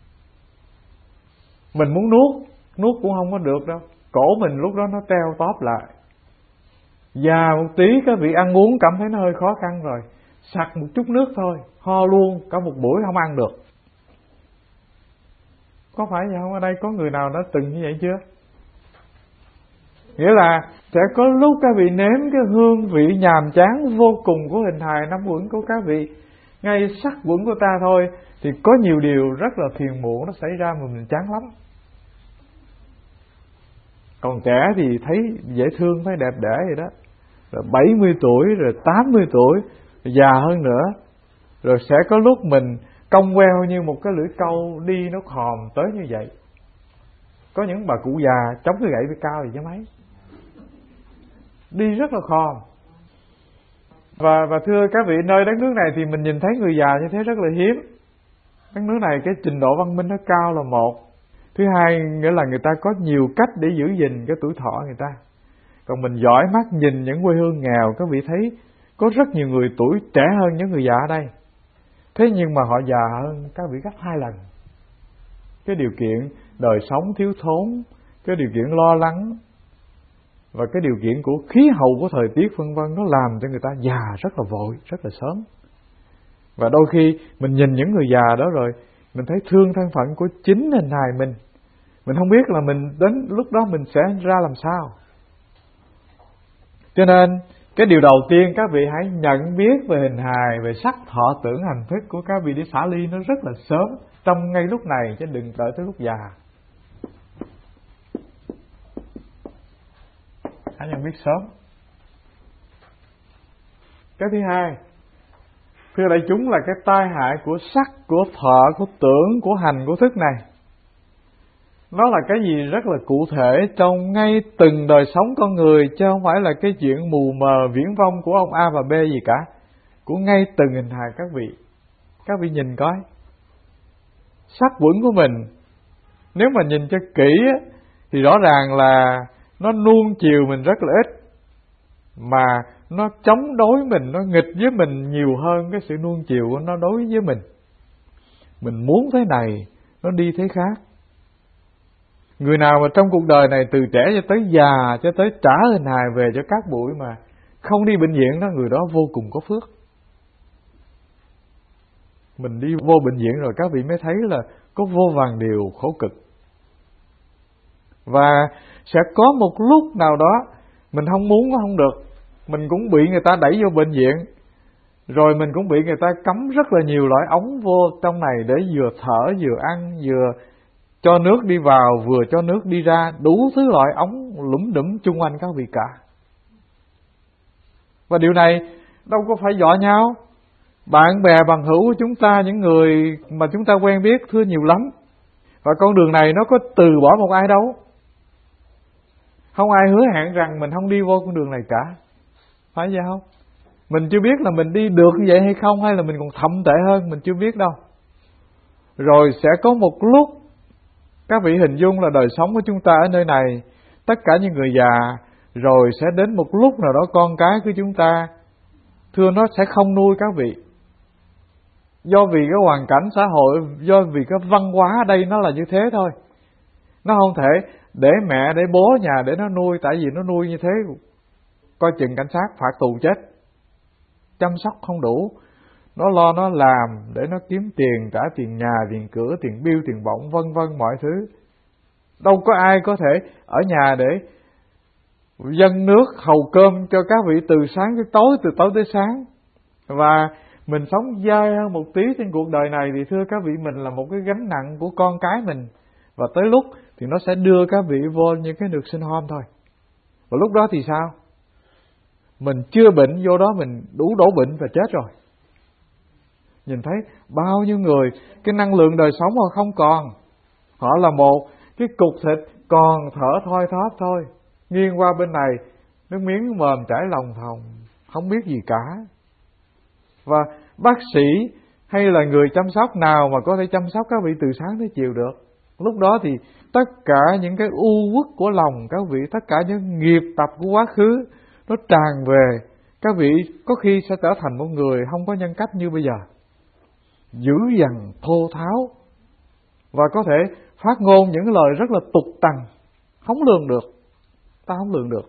Mình muốn nuốt cũng không có được đâu. Cổ mình lúc đó nó teo tóp lại. Già một tí các vị ăn uống cảm thấy nó hơi khó khăn rồi, sặc một chút nước thôi, ho luôn, cả một buổi không ăn được. Có phải vậy không? Ở đây có người nào đã từng như vậy chưa? Nghĩa là sẽ có lúc các vị nếm cái hương vị nhàm chán vô cùng của hình hài năm uẩn của các vị. Ngay sắc uẩn của ta thôi thì có nhiều điều rất là phiền muộn nó xảy ra mà mình chán lắm. Còn trẻ thì thấy dễ thương, thấy đẹp đẽ vậy đó. Rồi 70 tuổi, rồi 80 tuổi, già hơn nữa. Rồi sẽ có lúc mình cong queo như một cái lưỡi câu, đi nó khòm tới như vậy. Có những bà cụ già chống cái gậy với cao thì chứ mấy, đi rất là khòm. Và thưa các vị, nơi đất nước này thì mình nhìn thấy người già như thế rất là hiếm. Đất nước này cái trình độ văn minh nó cao là một. Thứ hai nghĩa là người ta có nhiều cách để giữ gìn cái tuổi thọ người ta. Còn mình dõi mắt nhìn những quê hương nghèo, các vị thấy có rất nhiều người tuổi trẻ hơn những người già ở đây. Thế nhưng mà họ già hơn các vị gấp 2 lần. Cái điều kiện đời sống thiếu thốn, cái điều kiện lo lắng và cái điều kiện của khí hậu của thời tiết vân vân, nó làm cho người ta già rất là vội, rất là sớm. Và đôi khi mình nhìn những người già đó rồi mình thấy thương thân phận của chính hình hài mình. Mình không biết là mình đến lúc đó mình sẽ ra làm sao. Cho nên cái điều đầu tiên các vị hãy nhận biết về hình hài, về sắc thọ tưởng hành thức của các vị để xả ly nó rất là sớm, trong ngay lúc này, chứ đừng đợi tới lúc già. Hãy nhận biết sớm. Cái thứ hai, thưa đại chúng, là cái tai hại của sắc, của thọ, của tưởng, của hành, của thức này. Nó là cái gì rất là cụ thể trong ngay từng đời sống con người, chứ không phải là cái chuyện mù mờ viễn vông của ông A và B gì cả. Của ngay từng hình hài các vị. Các vị nhìn coi. Sắc quẩn của mình, nếu mà nhìn cho kỹ thì rõ ràng là nó nuông chiều mình rất là ít, mà nó chống đối mình, nó nghịch với mình nhiều hơn cái sự nuông chiều của nó đối với mình. Mình muốn thế này, nó đi thế khác. Người nào mà trong cuộc đời này từ trẻ cho tới già, cho tới trả hình hài về cho các bụi mà không đi bệnh viện đó, người đó vô cùng có phước. Mình đi vô bệnh viện rồi các vị mới thấy là có vô vàn điều khổ cực. Và sẽ có một lúc nào đó mình không muốn cũng không được, mình cũng bị người ta đẩy vô bệnh viện, rồi mình cũng bị người ta cắm rất là nhiều loại ống vô trong này để vừa thở, vừa ăn, vừa cho nước đi vào, vừa cho nước đi ra, đủ thứ loại ống lủm đủm chung quanh các vị cả. Và điều này đâu có phải dọa nhau. Bạn bè bằng hữu của chúng ta, những người mà chúng ta quen biết thưa nhiều lắm. Và con đường này nó có từ bỏ một ai đâu. Không ai hứa hẹn rằng mình không đi vô con đường này cả. Phải vậy không? Mình chưa biết là mình đi được như vậy hay không, hay là mình còn thậm tệ hơn, mình chưa biết đâu. Rồi sẽ có một lúc, các vị hình dung là đời sống của chúng ta ở nơi này, tất cả những người già, rồi sẽ đến một lúc nào đó con cái của chúng ta, thưa, nó sẽ không nuôi các vị. Do vì cái hoàn cảnh xã hội, do vì cái văn hóa ở đây nó là như thế thôi. Nó không thể để mẹ, để bố nhà để nó nuôi, tại vì nó nuôi như thế, coi chừng cảnh sát phạt tù chết. Chăm sóc không đủ. Nó lo nó làm để nó kiếm tiền, trả tiền nhà, tiền cửa, tiền bill, tiền bổng, vân vân mọi thứ. Đâu có ai có thể ở nhà để dâng nước, hầu cơm cho các vị từ sáng tới tối, từ tối tới sáng. Và mình sống dai hơn một tí trên cuộc đời này thì thưa các vị, mình là một cái gánh nặng của con cái mình. Và tới lúc thì nó sẽ đưa các vị vô những cái được sinh home thôi. Và lúc đó thì sao? Mình chưa bệnh, vô đó mình đủ đổ bệnh và chết rồi. Nhìn thấy bao nhiêu người, cái năng lượng đời sống họ không còn. Họ là một cái cục thịt còn thở thoi thóp thôi. Nghiêng qua bên này, nước miếng mồm chảy lòng thòng, không biết gì cả. Và bác sĩ hay là người chăm sóc nào mà có thể chăm sóc các vị từ sáng tới chiều được? Lúc đó thì tất cả những cái u uất của lòng các vị, tất cả những nghiệp tập của quá khứ nó tràn về. Các vị có khi sẽ trở thành một người không có nhân cách như bây giờ, dữ dằn, thô tháo, và có thể phát ngôn những lời rất là tục tằn, không lường được. Ta không lường được.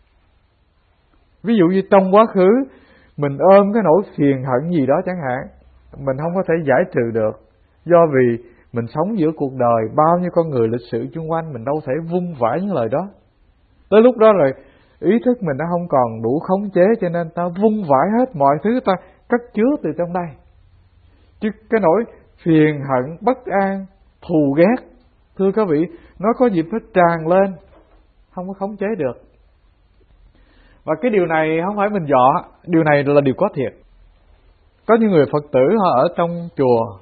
Ví dụ như trong quá khứ mình ôm cái nỗi phiền hận gì đó chẳng hạn, mình không có thể giải trừ được, do vì mình sống giữa cuộc đời, bao nhiêu con người lịch sử chung quanh, mình đâu thể vung vãi những lời đó. Tới lúc đó rồi ý thức mình đã không còn đủ khống chế, cho nên ta vung vãi hết mọi thứ ta cất chứa từ trong đây. Chứ cái nỗi phiền hận, bất an, thù ghét, thưa các vị, nó có dịp nó tràn lên, không có khống chế được. Và cái điều này không phải mình dọ, điều này là điều có thiệt. Có những người Phật tử họ ở trong chùa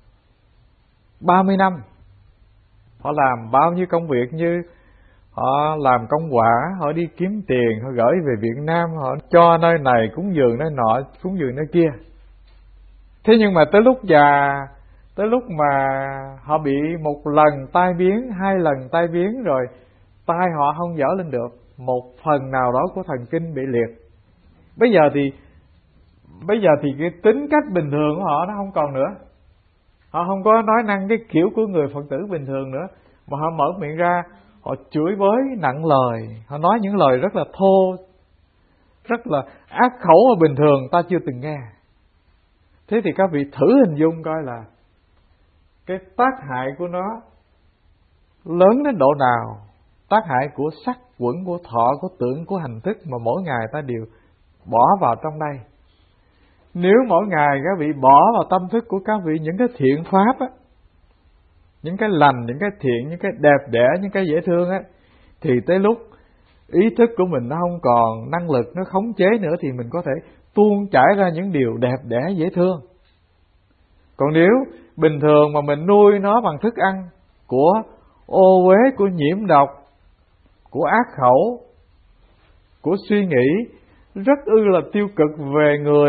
30 năm, họ làm bao nhiêu công việc, như họ làm công quả, họ đi kiếm tiền, họ gửi về Việt Nam, họ cho nơi này cúng dường nơi nọ, cúng dường nơi kia. Thế nhưng mà tới lúc già, tới lúc mà họ bị một lần tai biến, 2 lần tai biến rồi, tai họ không dở lên được, một phần nào đó của thần kinh bị liệt. Bây giờ thì cái tính cách bình thường của họ nó không còn nữa. Họ không có nói năng cái kiểu của người Phật tử bình thường nữa, mà họ mở miệng ra, họ chửi bới nặng lời, họ nói những lời rất là thô, rất là ác khẩu mà bình thường ta chưa từng nghe. Thế thì các vị thử hình dung coi là cái tác hại của nó lớn đến độ nào. Tác hại của sắc, quẩn, của thọ, của tưởng, của hành thức mà mỗi ngày ta đều bỏ vào trong đây. Nếu mỗi ngày các vị bỏ vào tâm thức của các vị những cái thiện pháp á, những cái lành, những cái thiện, những cái đẹp đẽ, những cái dễ thương á, thì tới lúc ý thức của mình nó không còn năng lực, nó khống chế nữa, thì mình có thể tuôn chảy ra những điều đẹp đẽ dễ thương. Còn nếu bình thường mà mình nuôi nó bằng thức ăn của ô uế, của nhiễm độc, của ác khẩu, của suy nghĩ rất là tiêu cực về người,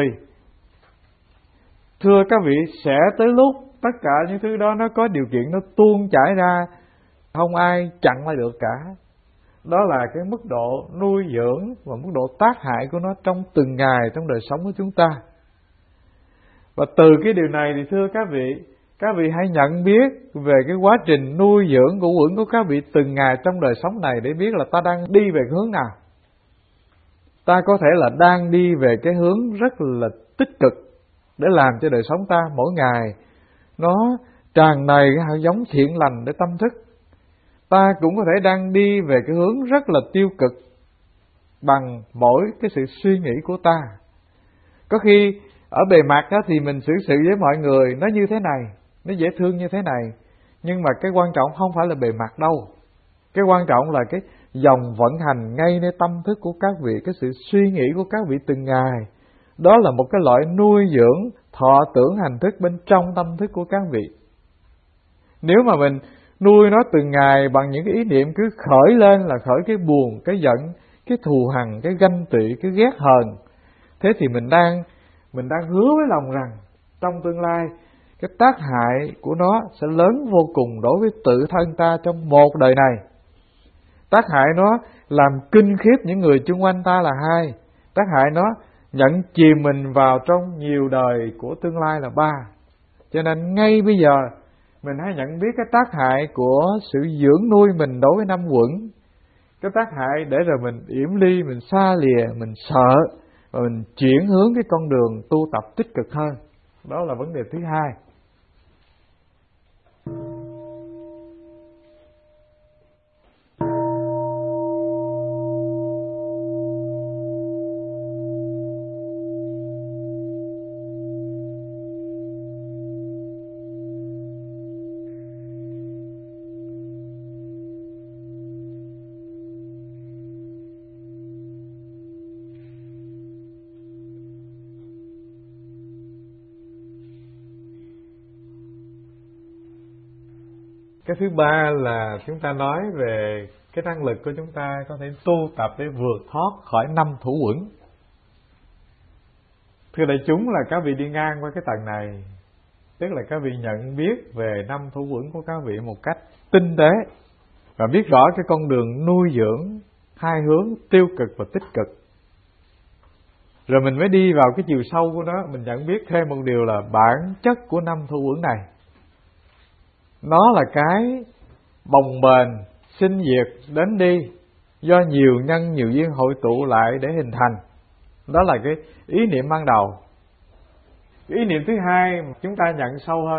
thưa các vị, sẽ tới lúc tất cả những thứ đó nó có điều kiện nó tuôn chảy ra, không ai chặn lại được cả. Đó là cái mức độ nuôi dưỡng và mức độ tác hại của nó trong từng ngày trong đời sống của chúng ta. Và từ cái điều này thì thưa các vị hãy nhận biết về cái quá trình nuôi dưỡng của quẩn của các vị từng ngày trong đời sống này, để biết là ta đang đi về hướng nào. Ta có thể là đang đi về cái hướng rất là tích cực để làm cho đời sống ta mỗi ngày nó tràn đầy cái hạt giống thiện lành để tâm thức. Ta cũng có thể đang đi về cái hướng rất là tiêu cực bằng mỗi cái sự suy nghĩ của ta. Có khi ở bề mặt đó thì mình xử sự với mọi người nó như thế này, nó dễ thương như thế này, nhưng mà cái quan trọng không phải là bề mặt đâu. Cái quan trọng là cái dòng vận hành ngay nơi tâm thức của các vị, cái sự suy nghĩ của các vị từng ngày. Đó là một cái loại nuôi dưỡng thọ tưởng hành thức bên trong tâm thức của các vị. Nếu mà mình nuôi nó từng ngày bằng những cái ý niệm cứ khởi lên là khởi cái buồn, cái giận, cái thù hằn, cái ganh tị, cái ghét hờn, thế thì mình đang hứa với lòng rằng trong tương lai cái tác hại của nó sẽ lớn vô cùng đối với tự thân ta trong một đời này. Tác hại nó làm kinh khiếp những người chung quanh ta là hai. Tác hại nó nhận chìm mình vào trong nhiều đời của tương lai là ba. Cho nên ngay bây giờ mình hãy nhận biết cái tác hại của sự dưỡng nuôi mình đối với năm quẩn. Cái tác hại để rồi mình yểm ly, mình xa lìa, mình sợ, và mình chuyển hướng cái con đường tu tập tích cực hơn. Đó là vấn đề thứ hai. Cái thứ ba là chúng ta nói về cái năng lực của chúng ta có thể tu tập để vượt thoát khỏi năm thủ uẩn. Thưa đại chúng, là các vị đi ngang qua cái tầng này, tức là các vị nhận biết về năm thủ uẩn của các vị một cách tinh tế và biết rõ cái con đường nuôi dưỡng hai hướng tiêu cực và tích cực. Rồi mình mới đi vào cái chiều sâu của nó, mình nhận biết thêm một điều là bản chất của năm thủ uẩn này. Nó là cái bồng bềnh, sinh diệt, đến đi do nhiều nhân nhiều duyên hội tụ lại để hình thành. Đó là cái ý niệm ban đầu. Cái ý niệm thứ hai chúng ta nhận sâu hơn.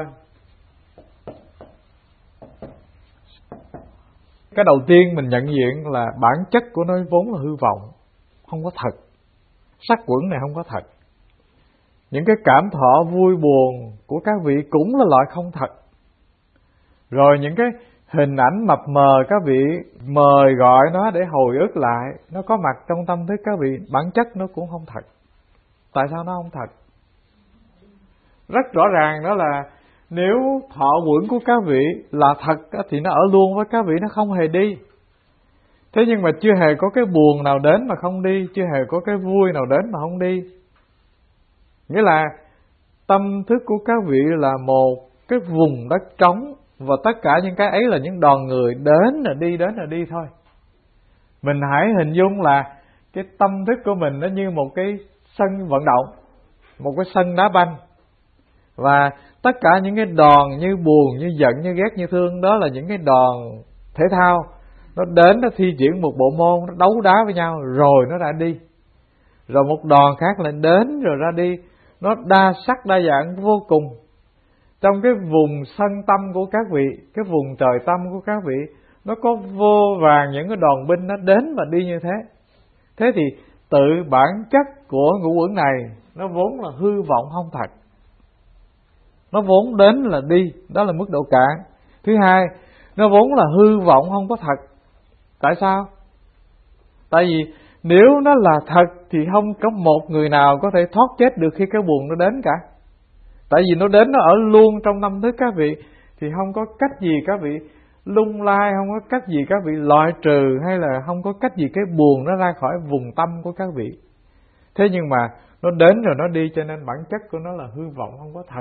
Cái đầu tiên mình nhận diện là bản chất của nó vốn là hư vọng, không có thật. Sắc quẩn này không có thật. Những cái cảm thọ vui buồn của các vị cũng là loại không thật. Rồi những cái hình ảnh mập mờ các vị mời gọi nó để hồi ức lại, nó có mặt trong tâm thức các vị, bản chất nó cũng không thật. Tại sao nó không thật? Rất rõ ràng đó là nếu thọ uẩn của các vị là thật thì nó ở luôn với các vị, nó không hề đi. Thế nhưng mà chưa hề có cái buồn nào đến mà không đi, chưa hề có cái vui nào đến mà không đi. Nghĩa là tâm thức của các vị là một cái vùng đất trống, và tất cả những cái ấy là những đoàn người đến là đi thôi. Mình hãy hình dung là cái tâm thức của mình nó như một cái sân vận động, một cái sân đá banh. Và tất cả những cái đoàn như buồn, như giận, như ghét, như thương, đó là những cái đoàn thể thao. Nó đến, nó thi triển một bộ môn, nó đấu đá với nhau, rồi nó ra đi. Rồi một đoàn khác lại đến rồi ra đi.
nó đa sắc đa dạng vô cùng. Trong cái vùng sân tâm của các vị, cái vùng trời tâm của các vị, nó có vô vàn những cái đoàn binh nó đến và đi như thế. Thế thì tự bản chất của ngũ uẩn này nó vốn là hư vọng không thật. Nó vốn đến là đi, đó là mức độ cạn. Thứ hai, nó vốn là hư vọng không có thật. Tại sao? Tại vì nếu nó là thật thì không có một người nào có thể thoát chết được khi cái buồn nó đến cả. Tại vì nó đến, nó ở luôn trong tâm thức các vị, thì không có cách gì các vị lung lai, không có cách gì các vị loại trừ, hay là không có cách gì cái buồn nó ra khỏi vùng tâm của các vị. Thế nhưng mà nó đến rồi nó đi, cho nên bản chất của nó là hư vọng không có thật.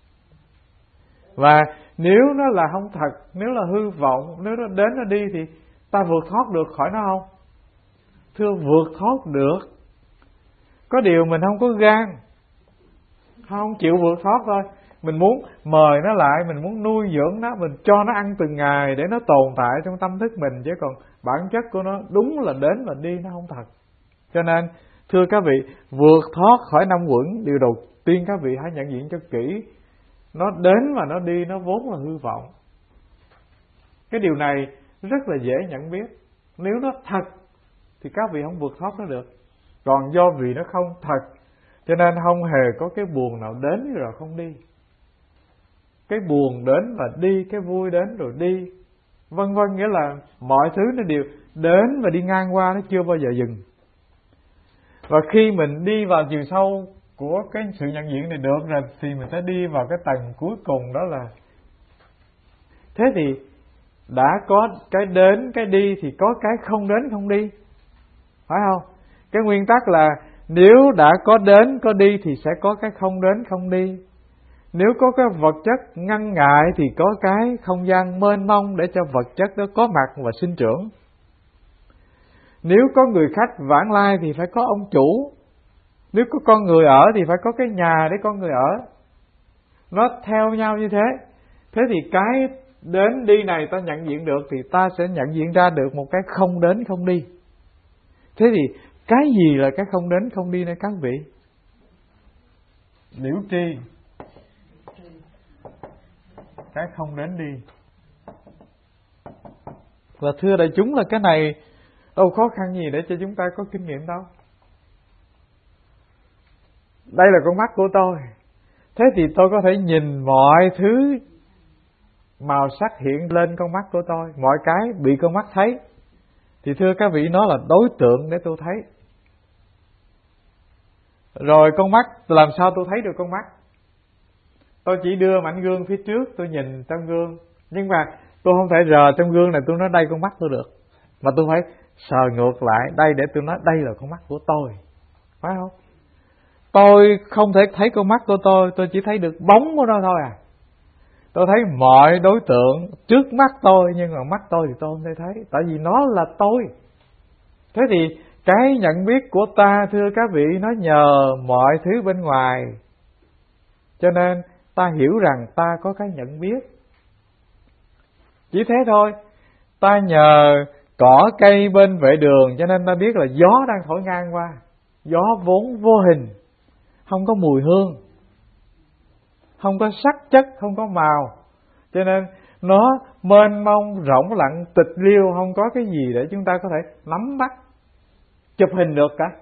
Và nếu nó là không thật, nếu là hư vọng, nếu nó đến nó đi thì ta vượt thoát được khỏi nó không? Thưa, vượt thoát được. Có điều mình không có gan, không chịu vượt thoát thôi. Mình muốn mời nó lại, mình muốn nuôi dưỡng nó, mình cho nó ăn từng ngày để nó tồn tại trong tâm thức mình. Chứ còn bản chất của nó đúng là đến và đi, nó không thật. Cho nên thưa các vị, vượt thoát khỏi năm uẩn, điều đầu tiên các vị hãy nhận diện cho kỹ. Nó đến và nó đi, nó vốn là hư vọng. Cái điều này rất là dễ nhận biết. Nếu nó thật thì các vị không vượt thoát nó được. Còn do vì nó không thật, cho nên không hề có cái buồn nào đến rồi không đi. Cái buồn đến và đi, cái vui đến rồi đi, vân vân, nghĩa là mọi thứ nó đều đến và đi ngang qua, nó chưa bao giờ dừng. Và khi mình đi vào chiều sâu của cái sự nhận diện này được rồi, thì mình sẽ đi vào cái tầng cuối cùng, đó là thế thì đã có cái đến cái đi thì có cái không đến không đi, phải không? Cái nguyên tắc là nếu đã có đến có đi thì sẽ có cái không đến không đi. Nếu có cái vật chất ngăn ngại thì có cái không gian mênh mông để cho vật chất đó có mặt và sinh trưởng. Nếu có người khách vãng lai thì phải có ông chủ. Nếu có con người ở thì phải có cái nhà để con người ở. Nó theo nhau như thế. Thế thì cái đến đi này ta nhận diện được thì ta sẽ nhận diện ra được một cái không đến không đi. Thế thì cái gì là cái không đến không đi này các vị? Liễu tri. Cái không đến đi. Và thưa đại chúng là cái này đâu khó khăn gì để cho chúng ta có kinh nghiệm đâu. Đây là con mắt của tôi. Thế thì tôi có thể nhìn mọi thứ màu sắc hiện lên con mắt của tôi, mọi cái bị con mắt thấy. Thì thưa các vị, nó là đối tượng để tôi thấy. Rồi con mắt, làm sao tôi thấy được con mắt? Tôi chỉ đưa mảnh gương phía trước, tôi nhìn trong gương. Nhưng mà tôi không thể rờ trong gương này tôi nói đây con mắt tôi được. Mà tôi phải sờ ngược lại đây để tôi nói đây là con mắt của tôi. Phải không? Tôi không thể thấy con mắt của tôi chỉ thấy được bóng của nó thôi à. Tôi thấy mọi đối tượng trước mắt tôi, nhưng mà mắt tôi thì tôi không thể thấy, tại vì nó là tôi. Thế thì cái nhận biết của ta, thưa các vị, nó nhờ mọi thứ bên ngoài. Cho nên ta hiểu rằng ta có cái nhận biết. Chỉ thế thôi. Ta nhờ cỏ cây bên vệ đường, cho nên ta biết là gió đang thổi ngang qua. Gió vốn vô hình, không có mùi hương, không có sắc chất, không có màu, cho nên nó mênh mông rỗng lặng tịch liêu, không có cái gì để chúng ta có thể nắm bắt chụp hình được cả.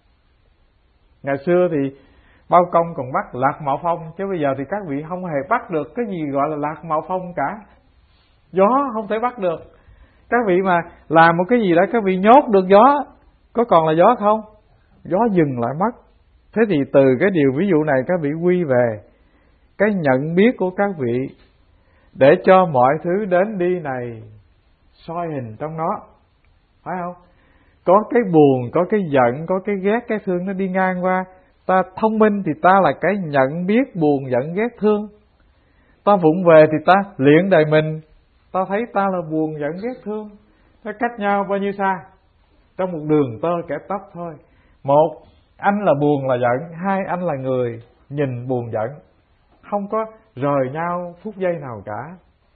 Ngày xưa thì bao công còn bắt lạc mạo phong, chứ bây giờ thì các vị không hề bắt được cái gì gọi là lạc mạo phong cả. Gió không thể bắt được. Các vị mà làm một cái gì đó các vị nhốt được gió, có còn là gió không? Gió dừng lại mất. Thế thì từ cái điều ví dụ này các vị quy về cái nhận biết của các vị, để cho mọi thứ đến đi này soi hình trong nó, phải không? Có cái buồn, có cái giận, có cái ghét, cái thương nó đi ngang qua. Ta thông minh thì ta là cái nhận biết buồn, giận, ghét, thương. Ta vụng về thì ta luyện đời mình, ta thấy ta là buồn, giận, ghét, thương. Nó cách nhau bao nhiêu xa? Trong một đường tơ kẻ tóc thôi. Một, anh là buồn là giận. Hai, anh là người nhìn buồn giận. Không có rời nhau phút giây nào cả.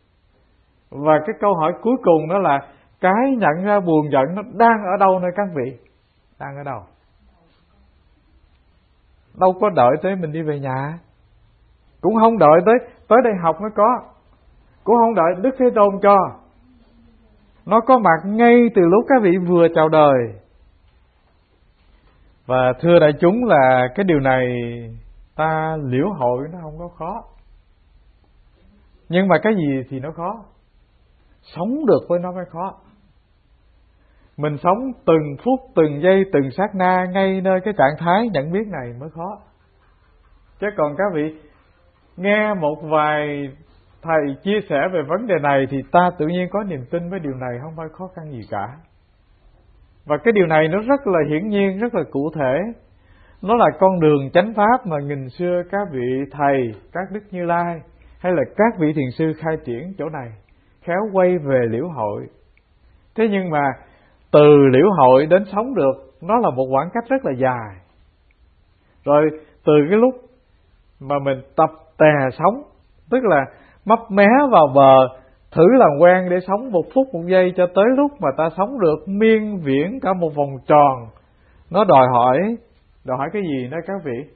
Và cái câu hỏi cuối cùng đó là cái nhận ra buồn giận nó đang ở đâu nơi các vị? Đang ở đâu? đâu có đợi tới mình đi về nhà, cũng không đợi tới đây học mới có, cũng không đợi Đức Thế Tôn cho. Nó có mặt ngay từ lúc các vị vừa chào đời. Và thưa đại chúng là cái điều này ta liễu hội nó không có khó. Nhưng mà cái gì thì nó khó? Sống được với nó mới khó. Mình sống từng phút, từng giây, từng sát na ngay nơi cái trạng thái nhận biết này mới khó. Chứ còn các vị nghe một vài thầy chia sẻ về vấn đề này thì ta tự nhiên có niềm tin với điều này, không phải khó khăn gì cả. Và cái điều này nó rất là hiển nhiên, rất là cụ thể. Nó là con đường chánh pháp mà nghìn xưa các vị thầy, các Đức Như Lai hay là các vị thiền sư khai triển chỗ này, khéo quay về liễu hội. Thế nhưng mà từ liễu hội đến sống được, nó là một khoảng cách rất là dài. Rồi từ cái lúc mà mình tập tè sống, tức là mấp mé vào bờ, thử làm quen để sống một phút một giây, cho tới lúc mà ta sống được miên viễn cả một vòng tròn. Nó đòi hỏi cái gì đó các vị?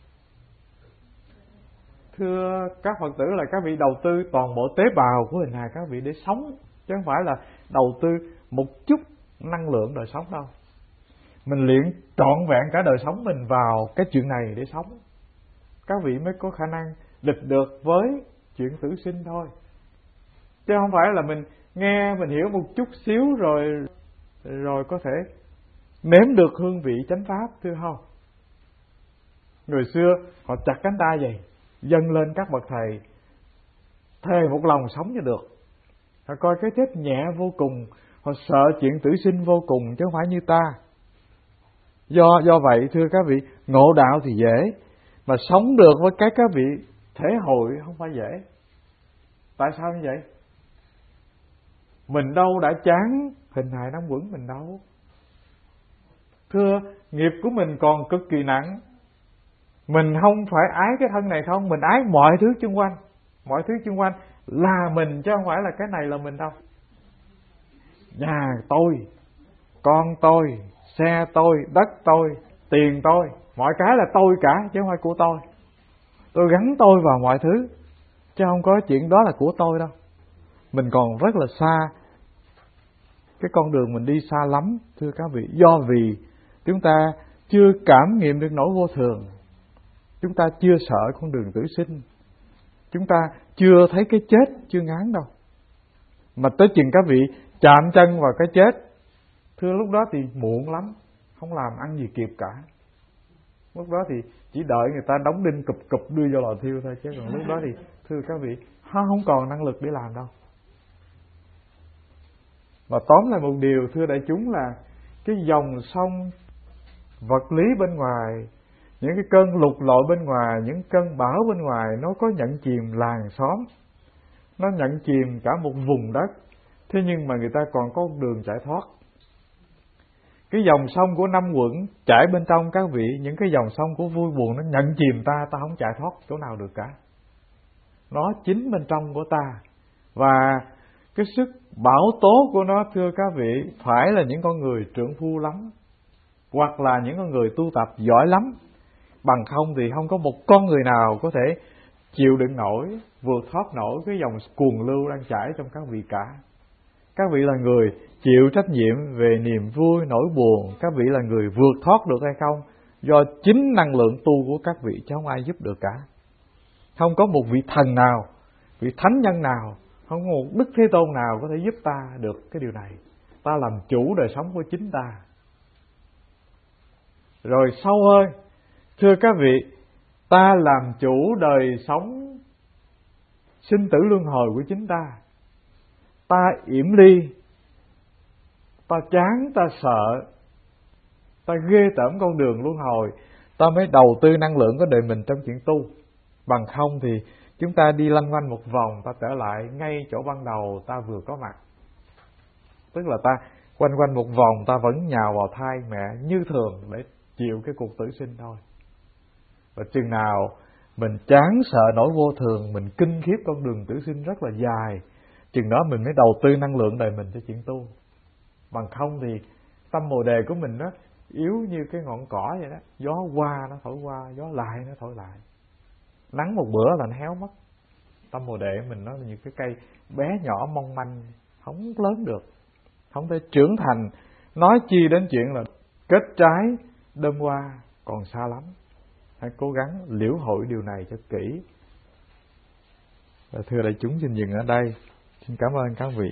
Thưa các Phật tử, là các vị đầu tư toàn bộ tế bào của hình hài các vị để sống, chứ không phải là đầu tư một chút năng lượng đời sống đâu. Mình luyện trọn vẹn cả đời sống mình vào cái chuyện này để sống, các vị mới có khả năng địch được với chuyện tử sinh thôi. Chứ không phải là mình nghe, mình hiểu một chút xíu rồi có thể nếm được hương vị chánh pháp, thưa không? Người xưa họ chặt cánh tay vậy, dâng lên các bậc thầy, thề một lòng sống cho được. Họ coi cái chết nhẹ vô cùng, họ sợ chuyện tử sinh vô cùng, chứ không phải như ta. Do vậy thưa các vị, ngộ đạo thì dễ, mà sống được với các vị thể hội không phải dễ. Tại sao như vậy? Mình đâu đã chán hình hài năm quẩn mình đâu. Thưa, nghiệp của mình còn cực kỳ nặng. Mình không phải ái cái thân này không, mình ái mọi thứ xung quanh. Mọi thứ xung quanh là mình, chứ không phải là cái này là mình đâu. Nhà tôi, con tôi, xe tôi, đất tôi, tiền tôi, mọi cái là tôi cả, chứ không phải của tôi. Tôi gắn tôi vào mọi thứ, chứ không có chuyện đó là của tôi đâu. Mình còn rất là xa, cái con đường mình đi xa lắm, thưa các vị. Do vì chúng ta chưa cảm nghiệm được nỗi vô thường, chúng ta chưa sợ con đường tử sinh, chúng ta chưa thấy cái chết chưa ngán đâu. Mà tới chừng các vị chạm chân vào cái chết, thưa lúc đó thì muộn lắm, không làm ăn gì kịp cả. Lúc đó thì chỉ đợi người ta đóng đinh cụp đưa vô lò thiêu thôi, chứ còn lúc đó thì thưa các vị không còn năng lực để làm đâu. Và tóm lại một điều thưa đại chúng là cái dòng sông vật lý bên ngoài, những cái cơn lục lội bên ngoài, những cơn bão bên ngoài, nó có nhận chìm làng xóm, nó nhận chìm cả một vùng đất. Thế nhưng mà người ta còn có đường chạy thoát. Cái dòng sông của năm quẩn chảy bên trong các vị, những cái dòng sông của vui buồn nó nhận chìm ta không chạy thoát chỗ nào được cả. Nó chính bên trong của ta. Và cái sức bảo tố của nó thưa các vị, phải là những con người trưởng phu lắm, hoặc là những con người tu tập giỏi lắm. Bằng không thì không có một con người nào có thể chịu đựng nổi, vượt thoát nổi cái dòng cuồng lưu đang chảy trong các vị cả. Các vị là người chịu trách nhiệm về niềm vui, nỗi buồn. Các vị là người vượt thoát được hay không, do chính năng lượng tu của các vị, chứ không ai giúp được cả. Không có một vị thần nào, vị thánh nhân nào, không có một Đức Thế Tôn nào có thể giúp ta được cái điều này. Ta làm chủ đời sống của chính ta. Rồi sâu hơn, thưa các vị, ta làm chủ đời sống sinh tử luân hồi của chính ta. Ta yểm ly, ta chán, ta sợ, ta ghê tởm con đường luân hồi, ta mới đầu tư năng lượng của đời mình trong chuyện tu. Bằng không thì chúng ta đi lanh quanh một vòng, ta trở lại ngay chỗ ban đầu ta vừa có mặt. Tức là ta quanh quanh một vòng, ta vẫn nhào vào thai mẹ như thường để chịu cái cuộc tử sinh thôi. Và chừng nào mình chán sợ nỗi vô thường, mình kinh khiếp con đường tử sinh rất là dài, chừng đó mình mới đầu tư năng lượng đời mình cho chuyện tu. Bằng không thì tâm bồ đề của mình đó yếu như cái ngọn cỏ vậy đó. Gió qua nó thổi qua, gió lại nó thổi lại. Nắng một bữa là nó héo mất. Tâm Bồ Đề mình nó như cái cây bé nhỏ mong manh, không lớn được, không thể trưởng thành. Nói chi đến chuyện là kết trái đơm hoa, còn xa lắm. Hãy cố gắng liễu hội điều này cho kỹ. Và thưa đại chúng, xin dừng ở đây. Xin cảm ơn các vị.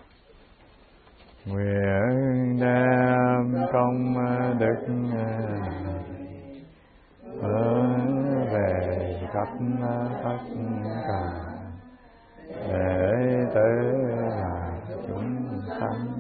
Nguyện đem công đức hướng về khắp tất cả để tới là chúng sanh